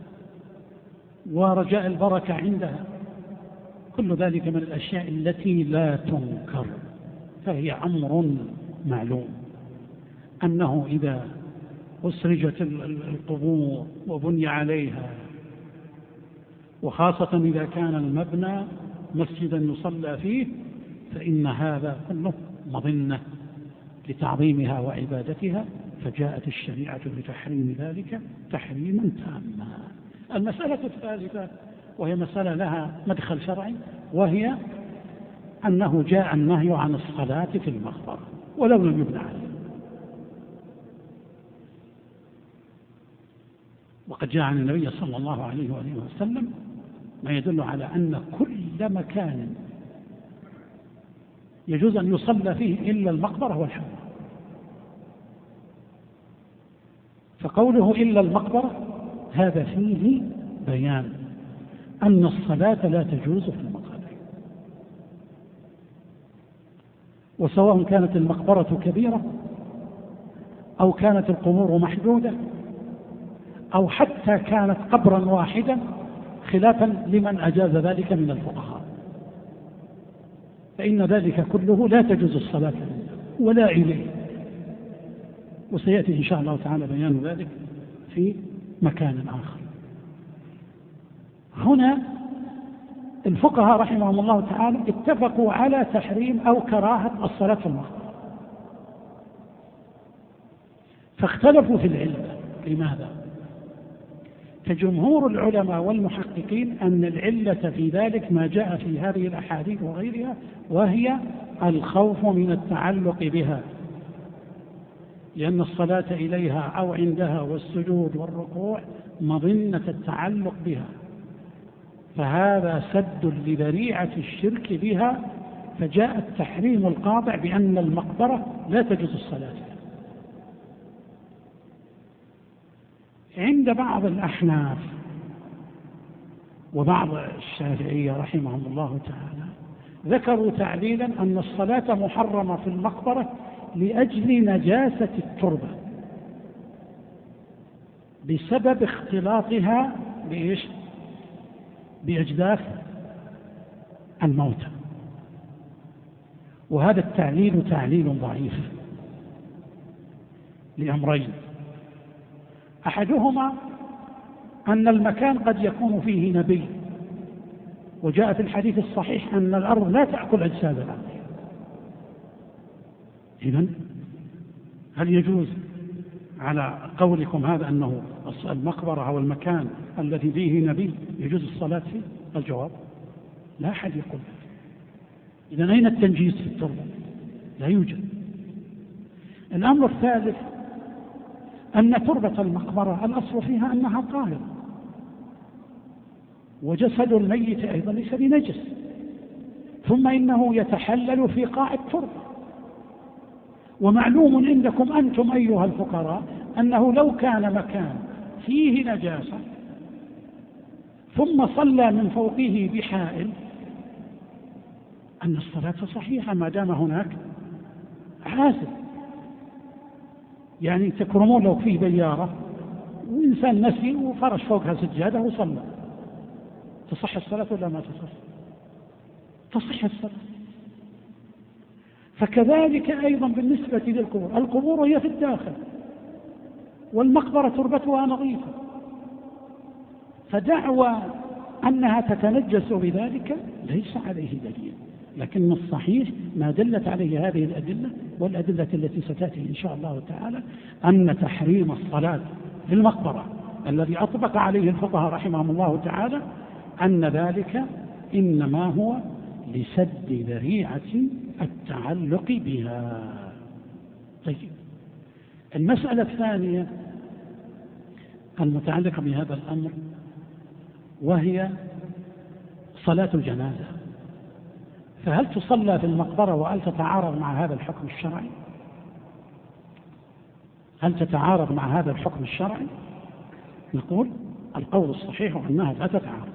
ورجاء البركة عندها، كل ذلك من الأشياء التي لا تنكر. فهي أمر معلوم أنه إذا أسرجت القبور وبني عليها، وخاصة إذا كان المبنى مسجدا يصلى فيه، فإن هذا كله مظنة لتعظيمها وعبادتها، فجاءت الشريعة بتحريم ذلك تحريما تاما. المسألة الثالثة وهي مسألة لها مدخل شرعي، وهي أنه جاء النهي عن الصلاة في المقبرة ولو لم يبنى عليه. وقد جاء عن النبي صلى الله عليه وآله وسلم ما يدل على أن كل مكان يجوز أن يصلى فيه إلا المقبرة والحمام. فقوله إلا المقبرة هذا فيه بيان أن الصلاة لا تجوز في المقابر، وسواء كانت المقبرة كبيرة أو كانت القبور محدودة أو حتى كانت قبرا واحدا، خلافا لمن أجاز ذلك من الفقهاء، فإن ذلك كله لا تجوز الصلاة ولا إليه، وسيأتي إن شاء الله تعالى بيان ذلك في مكان آخر. هنا الفقهاء رحمهم الله تعالى اتفقوا على تحريم أو كراهة الصلاة في المقبرة، فاختلفوا في العلة. لماذا؟ فجمهور العلماء والمحققين أن العلة في ذلك ما جاء في هذه الأحاديث وغيرها، وهي الخوف من التعلق بها، لأن الصلاة إليها أو عندها والسجود والركوع مظنة التعلق بها، فهذا سد لذريعة الشرك بها، فجاء التحريم القاطع بأن المقبرة لا تجوز الصلاة. عند بعض الأحناف وبعض الشافعية رحمهم الله تعالى ذكروا تعليلا أن الصلاة محرمة في المقبرة لأجل نجاسة التربة بسبب اختلاطها بأجداث الموتى، وهذا التعليل تعليل ضعيف لأمرين: أحدهما أن المكان قد يكون فيه نبي، وجاء في الحديث الصحيح أن الأرض لا تأكل أجساد الأنبياء. إذن هل يجوز على قولكم هذا أنه المقبرة أو المكان الذي فيه نبي يجوز الصلاة فيه؟ الجواب لا أحد يقول. إذن أين التنجيس في التربة؟ لا يوجد. الأمر الثالث أن تربة المقبرة الأصل فيها أنها طاهرة، وجسد الميت أيضا ليس بنجس، ثم إنه يتحلل في قاع التربة، ومعلوم عندكم أنتم أيها الفقراء أنه لو كان مكان فيه نجاسة ثم صلى من فوقه بحائل أن الصلاة صحيحة ما دام هناك عازل. يعني تكرمون لو فيه بيارة وإنسان نسي وفرش فوقها سجادة وصلى، تصح الصلاة ولا ما تصح؟ تصح الصلاة. فكذلك أيضا بالنسبة للقبور، القبور هي في الداخل والمقبرة تربتها نظيفة، فدعوى أنها تتنجس بذلك ليس عليه دليل، لكن الصحيح ما دلت عليه هذه الأدلة والأدلة التي ستأتي إن شاء الله تعالى أن تحريم الصلاة في المقبرة الذي أطبق عليه الفقهاء رحمهم الله تعالى أن ذلك إنما هو لسد ذريعة التعلق بها. طيب، المسألة الثانية المتعلقة بهذا الأمر وهي صلاة الجنازة، فهل تصلى في المقبرة وهل تتعارض مع هذا الحكم الشرعي؟ هل تتعارض مع هذا الحكم الشرعي؟ نقول القول الصحيح أنها لا تتعارض،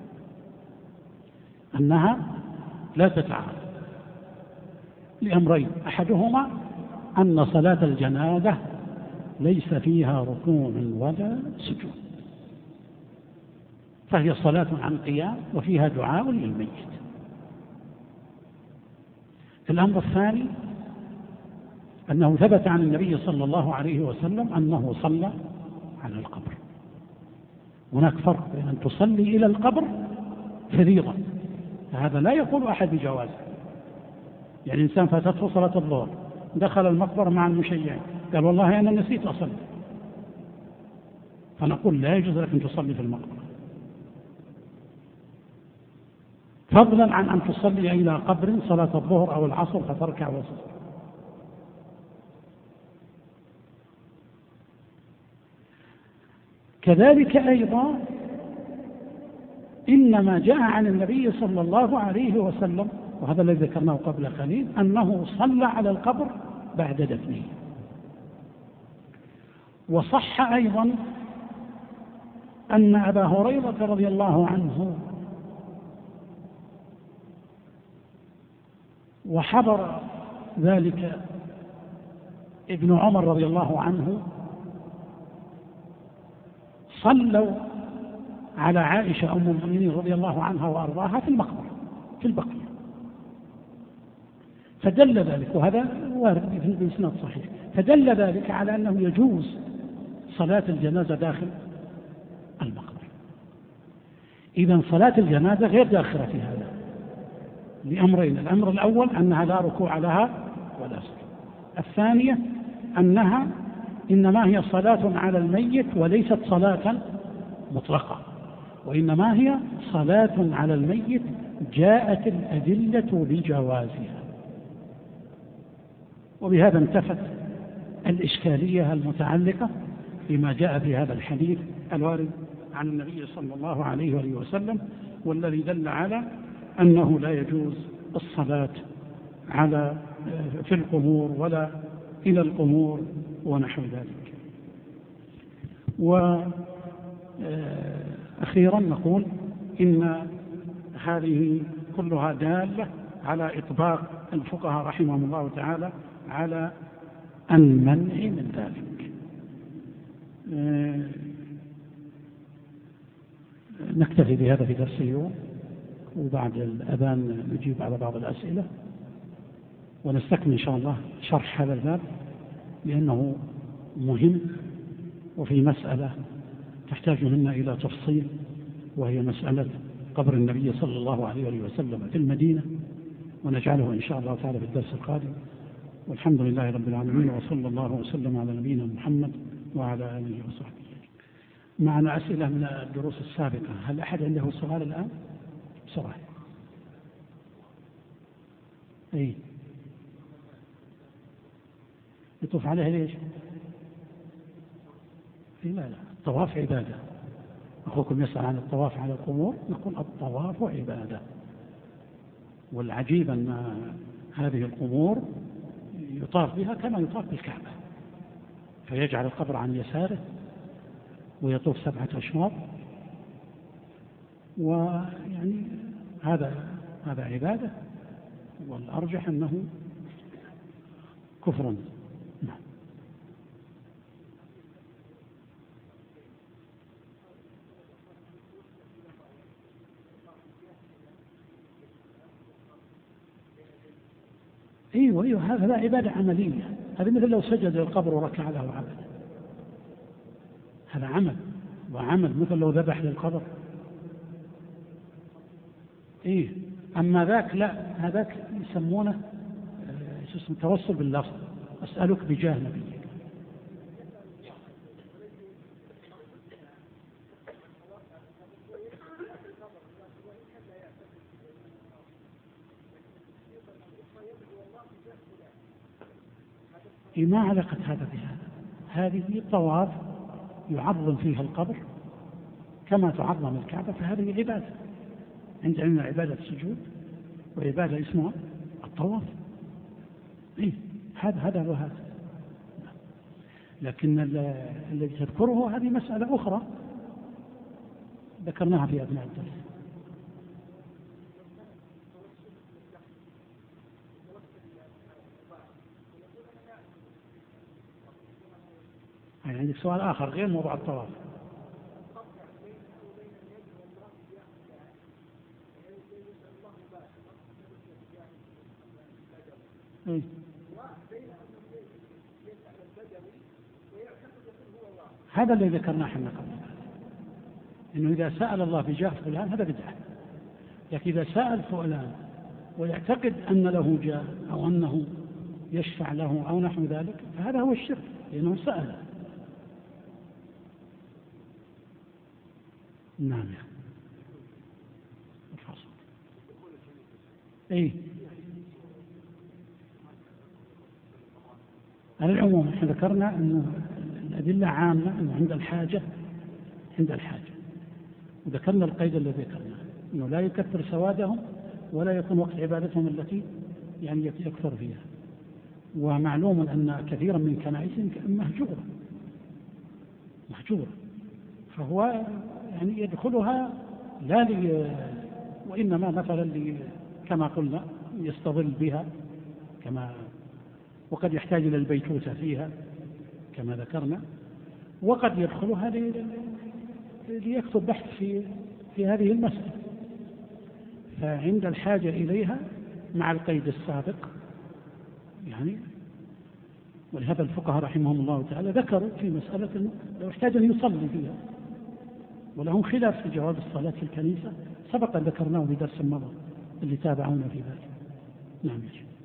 أنها لا تتعارض لأمرين: أحدهما أن صلاة الجنازة ليس فيها ركوع ولا سجود، فهي صلاة عن قيام وفيها دعاء للميت. الأمر الثاني أنه ثبت عن النبي صلى الله عليه وسلم أنه صلى على القبر. هناك فرق بين أن تصلي إلى القبر فريضة، هذا لا يقول أحد بجوازه. يعني إنسان فاتته صلاة الظهر دخل المقبرة مع المشيعين قال والله أنا نسيت أصلي، فنقول لا يجوز لك أن تصلي في المقبرة، فضلا عن أن تصلي إلى قبر صلاة الظهر أو العصر فتركع وسط. كذلك أيضا إنما جاء عن النبي صلى الله عليه وسلم، وهذا الذي ذكرناه قبل قليل، أنه صلى على القبر بعد دفنه. وصح أيضا أن أبا هريرة رضي الله عنه وحضر ذلك ابن عمر رضي الله عنه صلوا على عائشة أم المؤمنين رضي الله عنها وأرضاها في المقبرة في البقيع، فدل ذلك، وهذا وارد في الإسناد صحيح، فدل ذلك على أنه يجوز صلاة الجنازة داخل المقبرة. إذن صلاة الجنازة غير داخلة في هذا لأمرين: الأمر الأول أنها لا ركوع لها ولا سجود، الثانية أنها إنما هي صلاة على الميت وليست صلاة مطلقة، وإنما هي صلاة على الميت جاءت الأدلة بجوازها. وبهذا انتفت الإشكالية المتعلقة بما جاء في هذا الحديث الوارد عن النبي صلى الله عليه وآله وسلم، والذي دل على أنه لا يجوز الصلاة في القبور ولا إلى القبور ونحو ذلك. وأخيرا نقول إن هذه كلها دالة على إطباق الفقهاء رحمهم الله تعالى على المنع من ذلك. نكتفي بهذا في درس اليوم، وبعد الأذان نجيب على بعض الأسئلة، ونستكمل إن شاء الله شرح هذا الباب لأنه مهم، وفي مسألة تحتاج منا إلى تفصيل، وهي مسألة قبر النبي صلى الله عليه وسلم في المدينة، ونجعله إن شاء الله تعالى في الدرس القادم. والحمد لله رب العالمين، وصلى الله وسلم على نبينا محمد وعلى آله وصحبه. معنا أسئلة من الدروس السابقة، هل أحد عنده سؤال الآن؟ بسرعة. أي يطوف عليه ليش؟ لا لا، الطواف عبادة. أخوكم يسأل عن الطواف على القبور، نقول الطواف عبادة، والعجيب أن هذه القبور يطاف بها كما يطاف بالكعبة، فيجعل القبر عن يساره ويطوف 7 أشواط، ويعني هذا عبادة، والأرجح أنه كفر. نعم. أيوة هذا عبادة عملية، هذا مثل لو سجد للقبر وركع له عبد، هذا عمل مثل لو ذبح للقبر. أما ذاك لا، هذاك يسمونه توسل باللفظ، أسألك بجاه نبيك. ما علاقة هذا بهذا؟ هذه طواف يعظم فيها القبر كما تعظم الكعبة، فهذه عبادة. عندنا عبادة السجود وعبادة اسمها الطواف. هذا وهذا. لكن الذي تذكره هذه مسألة أخرى ذكرناها في أثناء الدرس. عندك سؤال آخر غير موضوع الطواف. هذا اللي ذكرناه احنا قبل، انه اذا سأل الله بجاه فلان هذا بدعة، لكن اذا سأل فلان ويعتقد ان له جاه او انه يشفع له او نحو ذلك فهذا هو الشرك، لانه سأل. نعم. الفصل. على العموم احنا ذكرنا انه الأدلة عامة انه عند الحاجة، وذكرنا القيد الذي ذكرناه انه لا يكثر سوادهم ولا يكون وقت عبادتهم التي يعني يكثر فيها. ومعلوم ان كثيرا من كنائسهم مهجورة، فهو يعني يدخلها لا وإنما مثلا كما قلنا يستظل بها وقد يحتاج إلى البيتوتة فيها كما ذكرنا، وقد يدخلها ليكتب بحث في هذه المسألة. فعند الحاجة إليها مع القيد السابق يعني، ولهذا الفقهاء رحمهم الله تعالى ذكروا في مسألة لو احتاج أن يصلي فيها، ولهم خلاف في جواب الصلاة في الكنيسة سبق أن ذكرناه في درس مضى اللي تابعونا في ذلك. نعم يا شيخ.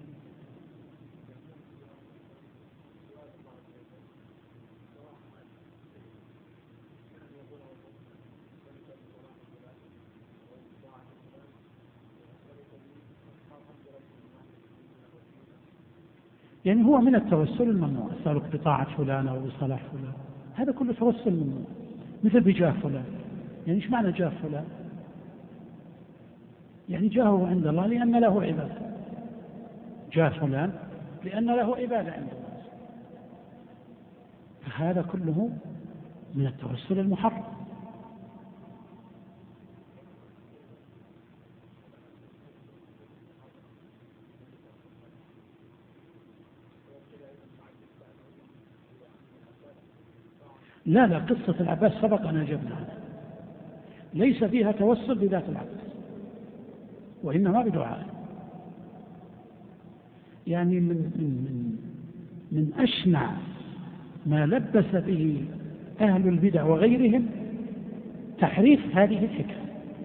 يعني هو من التوسل الممنوع، أسألك بطاعة فلان أو بصلاح فلان، هذا كله توسل ممنوع. مثل بجاه فلان، يعني ايش معنى جاه فلان؟ يعني جاهه عند الله لأن له عبادة، جاه فلان لأن له عبادة عند الله، فهذا كله من التوسل المحرم. لا قصة العباس سبق أن أجبنا عنها، ليس فيها توسل بذات العباس وإنما بدعاء. يعني من أشنع ما لبس به أهل البدع وغيرهم تحريف هذه الحكاية.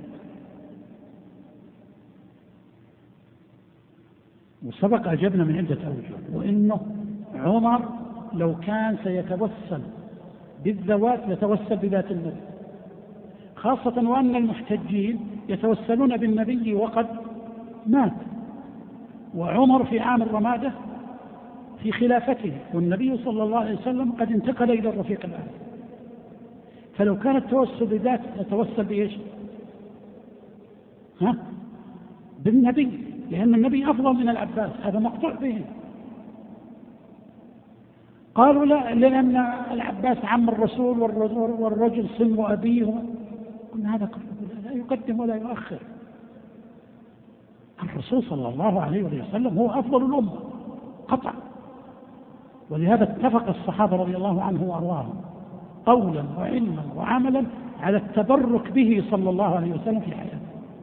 وسبق أجبنا من عدة أوجه، وإنه عمر لو كان سيتوسل بالذوات يتوسل بذات النبي، خاصة وأن المحتجين يتوسلون بالنبي وقد مات، وعمر في عام الرمادة في خلافته، والنبي صلى الله عليه وسلم قد انتقل إلى الرفيق الأعلى. فلو كان التوسل بذات يتوسل بإيش؟ بالنبي، لأن النبي أفضل من العباس، هذا مقطوع به. قالوا لا، لأن العباس عم الرسول والرجل صلب أبيه. قلنا هذا لا يقدم ولا يؤخر. الرسول صلى الله عليه وسلم هو أفضل الأمة قطعا، ولهذا اتفق الصحابة رضي الله عنه وأرضاهم قولا وعلما وعملا على التبرك به صلى الله عليه وسلم في حياته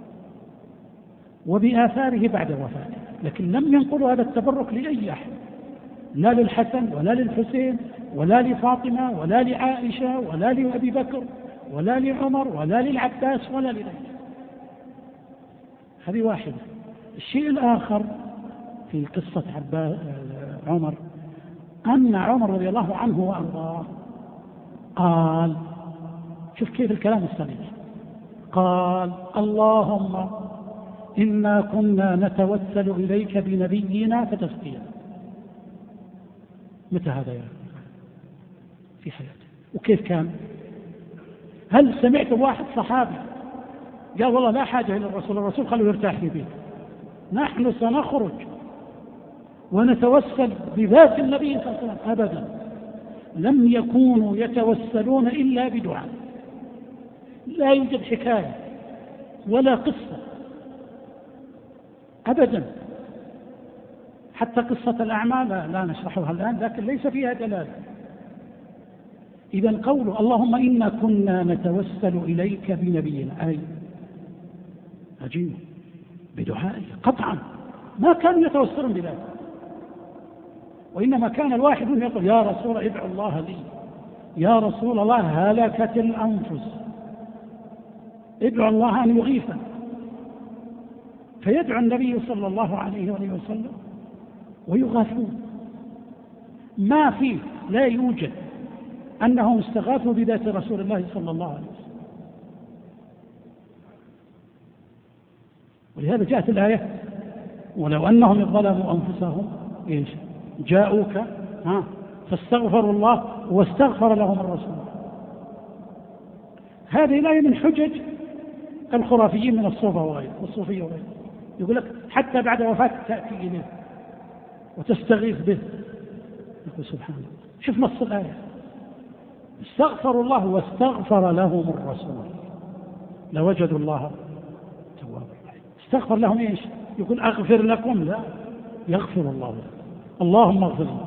وبآثاره بعد وفاته، لكن لم ينقلوا هذا التبرك لأي أحد، لا للحسن ولا للحسين ولا لفاطمة ولا لعائشة ولا لأبي بكر ولا لعمر ولا للعباس ولا لغيره. هذه واحدة. الشيء الآخر في قصة عمر أن عمر رضي الله عنه وأرضاه قال، شوف كيف الكلام الصريح، قال: اللهم إنا كنا نتوسل إليك بنبينا فتسقينا. متى هذا يا في حياته؟ وكيف كان؟ هل سمعت واحد صحابي قال والله لا حاجة إلى الرسول خلوا يرتاح في بيته، نحن سنخرج ونتوسل بذات النبي صلى الله عليه وسلم؟ أبدا، لم يكونوا يتوسلون إلا بدعاء. لا يوجد حكاية ولا قصة أبدا. حتى قصة الأعمال لا نشرحها الآن، لكن ليس فيها دلالة. إذن قوله اللهم إنا كنا نتوسل إليك بنبينا، أي عجيب، بدعائه قطعا، ما كانوا يتوسلون بذلك، وإنما كان الواحد يقول يا رسول ادعو الله لي، يا رسول الله هلكت الأنفس ادعو الله أن يغيث، فيدعو النبي صلى الله عليه وسلم ويغاثون. ما فيه، لا يوجد أنهم استغاثوا بذات رسول الله صلى الله عليه وسلم. ولهذا جاءت الآية ولو أنهم ظلموا أنفسهم إيش جاءوك فاستغفروا الله واستغفر لهم الرسول. هذه الآية من حجج الخرافيين من الصوفة وغيره والصوفية وغيره، يقول لك حتى بعد وفاة تأتي إليه وتستغيث به. يقول سبحان الله، شوف نص الآية، استغفروا الله واستغفر لهم الرسول لوجدوا الله توابا رحيما. استغفر لهم ايش؟ يقول اغفر لكم؟ لا، يغفر الله لكم، اللهم اغفر لهم.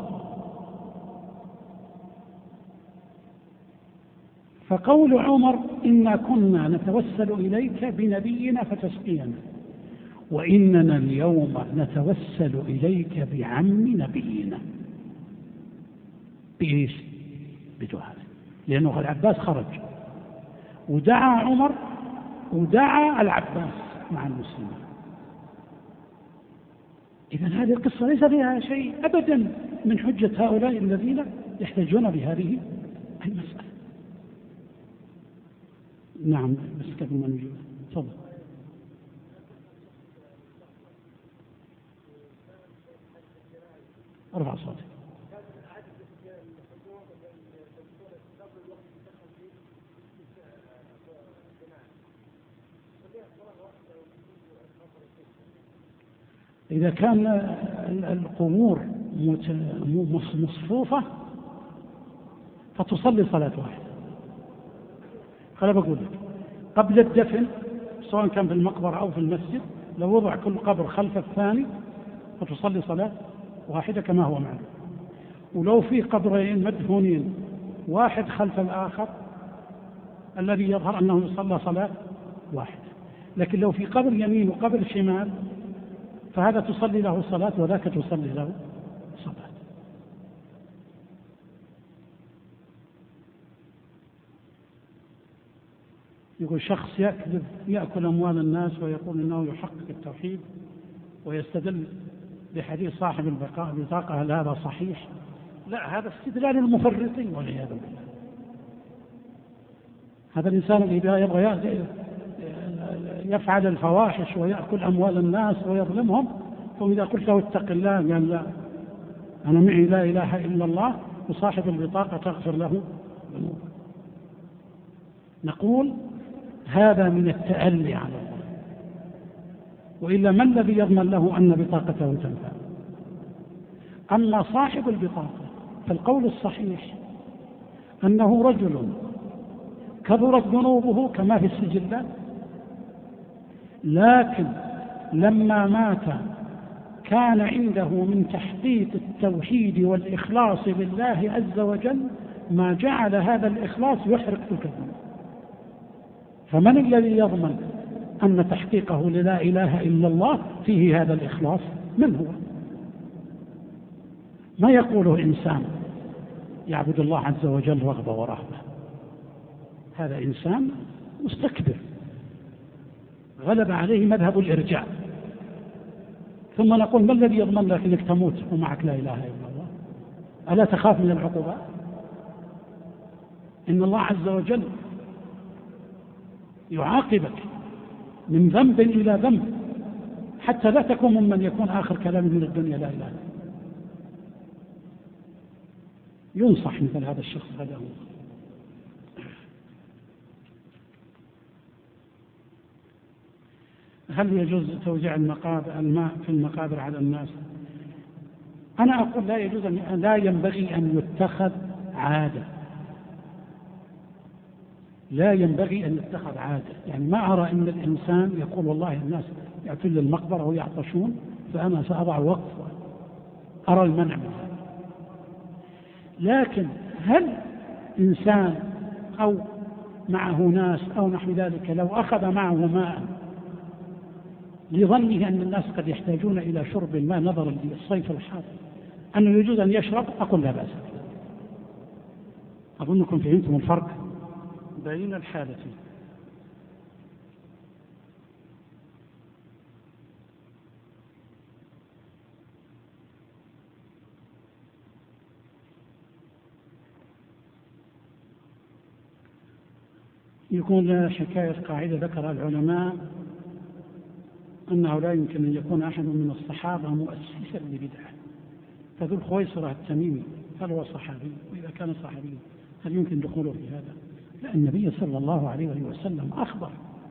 فقول عمر إنا كنا نتوسل إليك بنبينا فتسقينا، وإننا اليوم نتوسل إليك بعم نبينا. بإيش؟ بدعاء، لأنه العباس خرج ودعا عمر ودعا العباس مع المسلمين. إذن هذه القصة ليس فيها شيء أبدا من حجة هؤلاء الذين يحتجون بهذه المسألة. نعم، بس قبل ما نجيب تفضل. ارفع صوتك. إذا كان القبور مصفوفة فتصلي صلاة واحدة. خليني بقول لك، قبل الدفن سواء كان في المقبرة أو في المسجد، لو وضع كل قبر خلف الثاني فتصلي صلاة واحدة كما هو معلوم. ولو في قبرين مدفونين واحد خلف الآخر الذي يظهر أنه يصلى صلاة واحدة. لكن لو في قبر يمين وقبر شمال فهذا تصلي له صلاة وذاك تصلي له صلاة. يقول شخص يكذب يأكل أموال الناس ويقول إنه يحقق التوحيد ويستدل بحديث صاحب البطاقة، هل هذا صحيح؟ لا، هذا استدلال المفرطين والعياذ بالله. هذا الإنسان اللي يبغى يفعل الفواحش ويأكل أموال الناس ويظلمهم، فإذا قلت له اتق الله قال لا، أنا معي لا إله إلا الله وصاحب البطاقة تغفر له ذنوبه. نقول هذا من التألي على الله، وإلا ما الذي يضمن له أن بطاقته تنفع؟ أما صاحب البطاقة فالقول الصحيح أنه رجل كبرت ذنوبه كما في السجلات، لكن لما مات كان عنده من تحقيق التوحيد والإخلاص لله عز وجل ما جعل هذا الإخلاص يحرق تلك الذنوب. فمن الذي يضمن أن تحقيقه للا إله إلا الله فيه هذا الإخلاص؟ من هو؟ ما يقوله إنسان يعبد الله عز وجل رغبة ورهبة، هذا إنسان مستكبر غلب عليه مذهب الإرجاء. ثم نقول ما الذي يضمن لك أنك تموت ومعك لا إله إلا الله؟ ألا تخاف من العقوبات؟ إن الله عز وجل يعاقبك من ذنب إلى ذنب حتى لا تكون ممن يكون آخر كلام من الدنيا لا إله إلا الله. ينصح مثل هذا الشخص هذا هو. هل يجوز توزيع الماء في المقابر على الناس؟ أنا أقول لا يجوز، لا ينبغي أن يتخذ عادة، لا ينبغي أن يتخذ عادة. يعني ما أرى أن الإنسان يقول والله الناس يأتون للمقبرة ويعطشون فأنا سأضع وقف، أرى المنع من هذا. لكن هل إنسان أو معه ناس أو نحو ذلك لو أخذ معه ماء لظنه أن الناس قد يحتاجون إلى شرب الماء نظرا للصيف الحار أنه يجوز أن يشرب، أقول لا بأس. أظنكم فهمتم الفرق بين الحالتين. يكون حكاية قاعدة ذكرها العلماء أنه لا يمكن أن يكون أحد من الصحابة مؤسسا لبدعة. فذو الخويصرة التميمي هل هو صحابي؟ وإذا كان صحابي هل يمكن دخوله في هذا؟ لا، النبي صلى الله عليه وسلم أخبر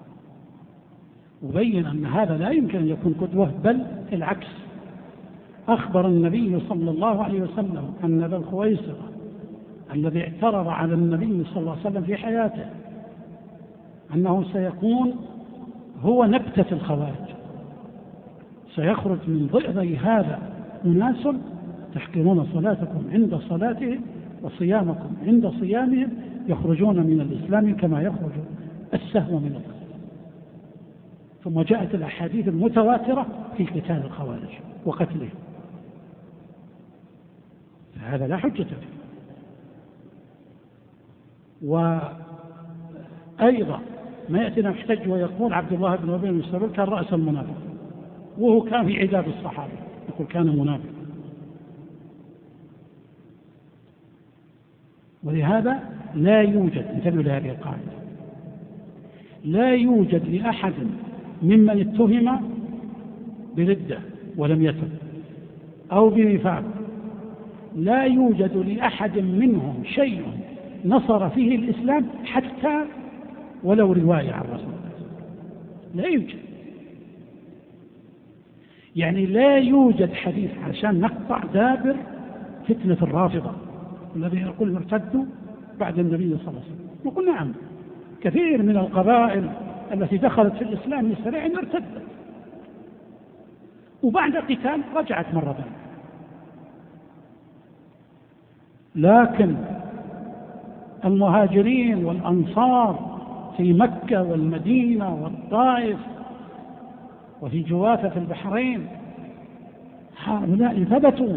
وبين أن هذا لا يمكن أن يكون قدوة، بل العكس. أخبر النبي صلى الله عليه وسلم أن ذا الخويصرة الذي اعترض على النبي صلى الله عليه وسلم في حياته أنه سيكون هو نبتة الخوارج، سيخرج من ضئضي هذا أناس تحقرون صلاتكم عند صلاتهم وصيامكم عند صيامهم، يخرجون من الإسلام كما يخرج السهم من القتل. ثم جاءت الأحاديث المتواترة في قتال الخوارج وقتلهم، فهذا لا حجة فيه. وأيضا ما يأتينا محتج ويقول عبد الله بن أبي بن سلول كان رأس المنافق، وهو كان في عداد الصحابة، يقول كان منافق. ولهذا لا يوجد، انتبهوا لهذه القاعدة، لا يوجد لأحد ممن اتهم بردة ولم يتب أو بنفاق، لا يوجد لأحد منهم شيء نصر فيه الإسلام حتى ولو رواية عن رسول الله، لا يوجد. يعني لا يوجد حديث عشان نقطع دابر فتنة الرافضة الذي يقول ارتدوا بعد النبي صلى الله عليه وسلم. نقول نعم، كثير من القبائل التي دخلت في الإسلام سريعا ارتدت وبعد قتال رجعت مرة ثانية. لكن المهاجرين والأنصار في مكة والمدينة والطائف وفي جوافة البحرين هؤلاء ثبتوا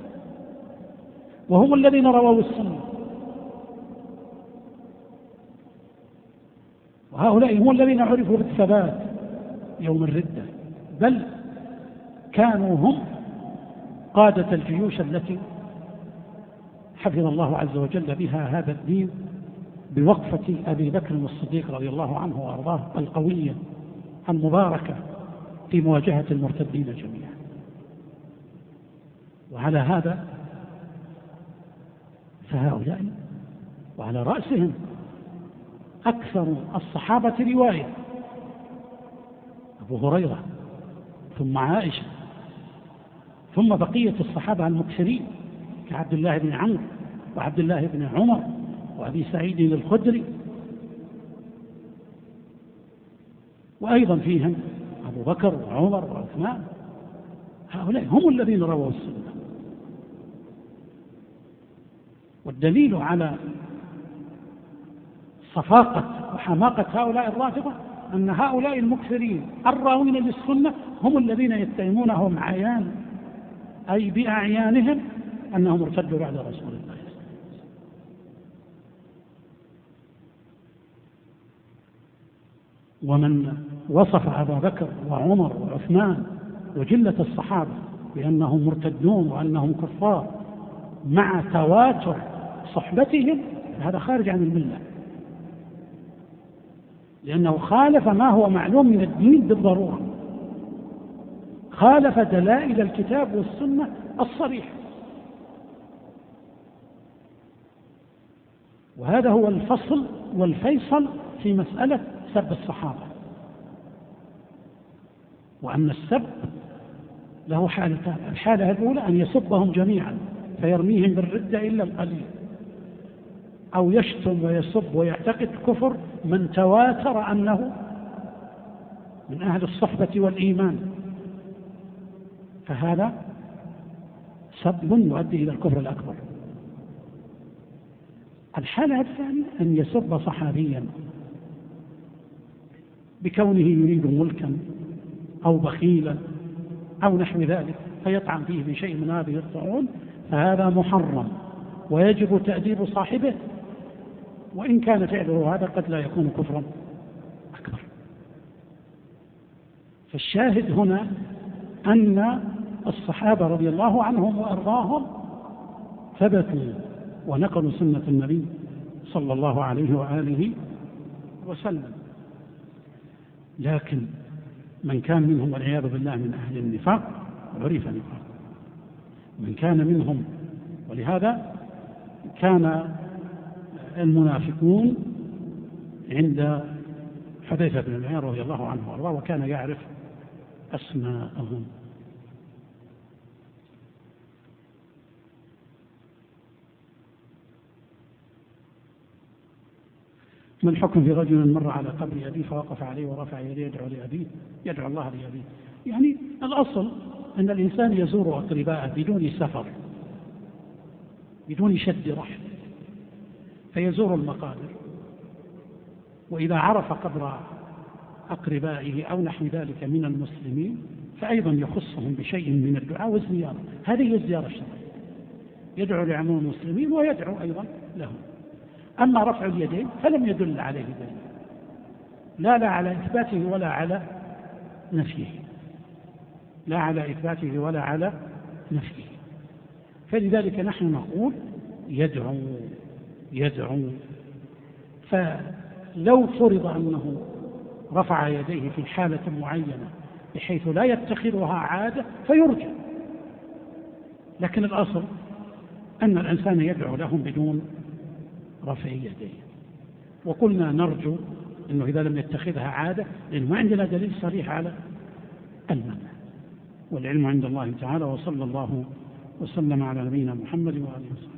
وهم الذين رووا السنة، وهؤلاء هم الذين عرفوا بالثبات يوم الردة، بل كانوا هم قادة الجيوش التي حفظ الله عز وجل بها هذا الدين بوقفة أبي بكر الصديق رضي الله عنه وأرضاه القوية المباركة في مواجهة المرتدين جميعا. وعلى هذا فهؤلاء وعلى رأسهم أكثر الصحابة رواية أبو هريرة ثم عائشة ثم بقية الصحابة المكثرين كعبد الله بن عمرو وعبد الله بن عمر وأبي سعيد الخدري، وأيضا فيهم أبو بكر وعمر وعثمان. هؤلاء هم الذين رووا السنة. والدليل على صفاقة وحماقة هؤلاء الرافضة أن هؤلاء المكثرين الراوين للسنة هم الذين يتهمونهم عيان، أي بأعيانهم، أنهم ارتدوا بعد رسول الله. ومن وصف أبا بكر وعمر وعثمان وجلة الصحابة بأنهم مرتدون وأنهم كفار مع تواتر صحبتهم، هذا خارج عن الملة، لأنه خالف ما هو معلوم من الدين بالضرورة، خالف دلائل الكتاب والسنة الصريحة. وهذا هو الفصل والفيصل في مسألة سب الصحابة، وأن السب له حالتان: الحالة الأولى أن يسبهم جميعا فيرميهم بالردة إلا القليل، أو يشتم ويسب ويعتقد كفر من تواتر أنه من أهل الصحبة والإيمان، فهذا سب يؤدي إلى الكفر الأكبر. الحالة الثانية أن يسب صحابيا بكونه يريد ملكا أو بخيلا أو نحو ذلك فيطعن فيه بشيء من هذه الطعون، فهذا محرم ويجب تأديب صاحبه، وإن كان فعله هذا قد لا يكون كفرا أكبر. فالشاهد هنا أن الصحابة رضي الله عنهم وأرضاهم ثبتوا ونقلوا سنة النبي صلى الله عليه وآله وسلم. لكن من كان منهم والعياذ بالله من أهل النفاق عرف نفاق، من كان منهم، ولهذا كان المنافقون عند حذيفة بن اليمان رضي الله عنه وارضاه وكان يعرف أسماءهم. ما الحكم في رجل مر على قبر أبيه فوقف عليه ورفع يديه يدعو لأبيه، يدعو الله لأبيه؟ يعني الأصل أن الإنسان يزور أقرباءه بدون سفر، بدون شد رحل، فيزور المقابر، وإذا عرف قبر أقربائه أو نحو ذلك من المسلمين فأيضا يخصهم بشيء من الدعاء والزيارة. هذه هي الزيارة الشرعية، يدعو لعموم المسلمين ويدعو أيضا لهم. أما رفع اليدين فلم يدل عليه ذلك، لا على إثباته ولا على نفيه، لا على إثباته ولا على نفيه. فلذلك نحن نقول يدعو. فلو فرض أنه رفع يديه في حالة معينة بحيث لا يتخذها عادة فيرجى، لكن الأصل أن الإنسان يدعو لهم بدون رفع يديه. وقلنا نرجو أنه إذا لم يتخذها عادة، لأنه ما عندنا دليل صريح على المنع، والعلم عند الله تعالى. وصلى الله وسلم على نبينا محمد وآله وسلم.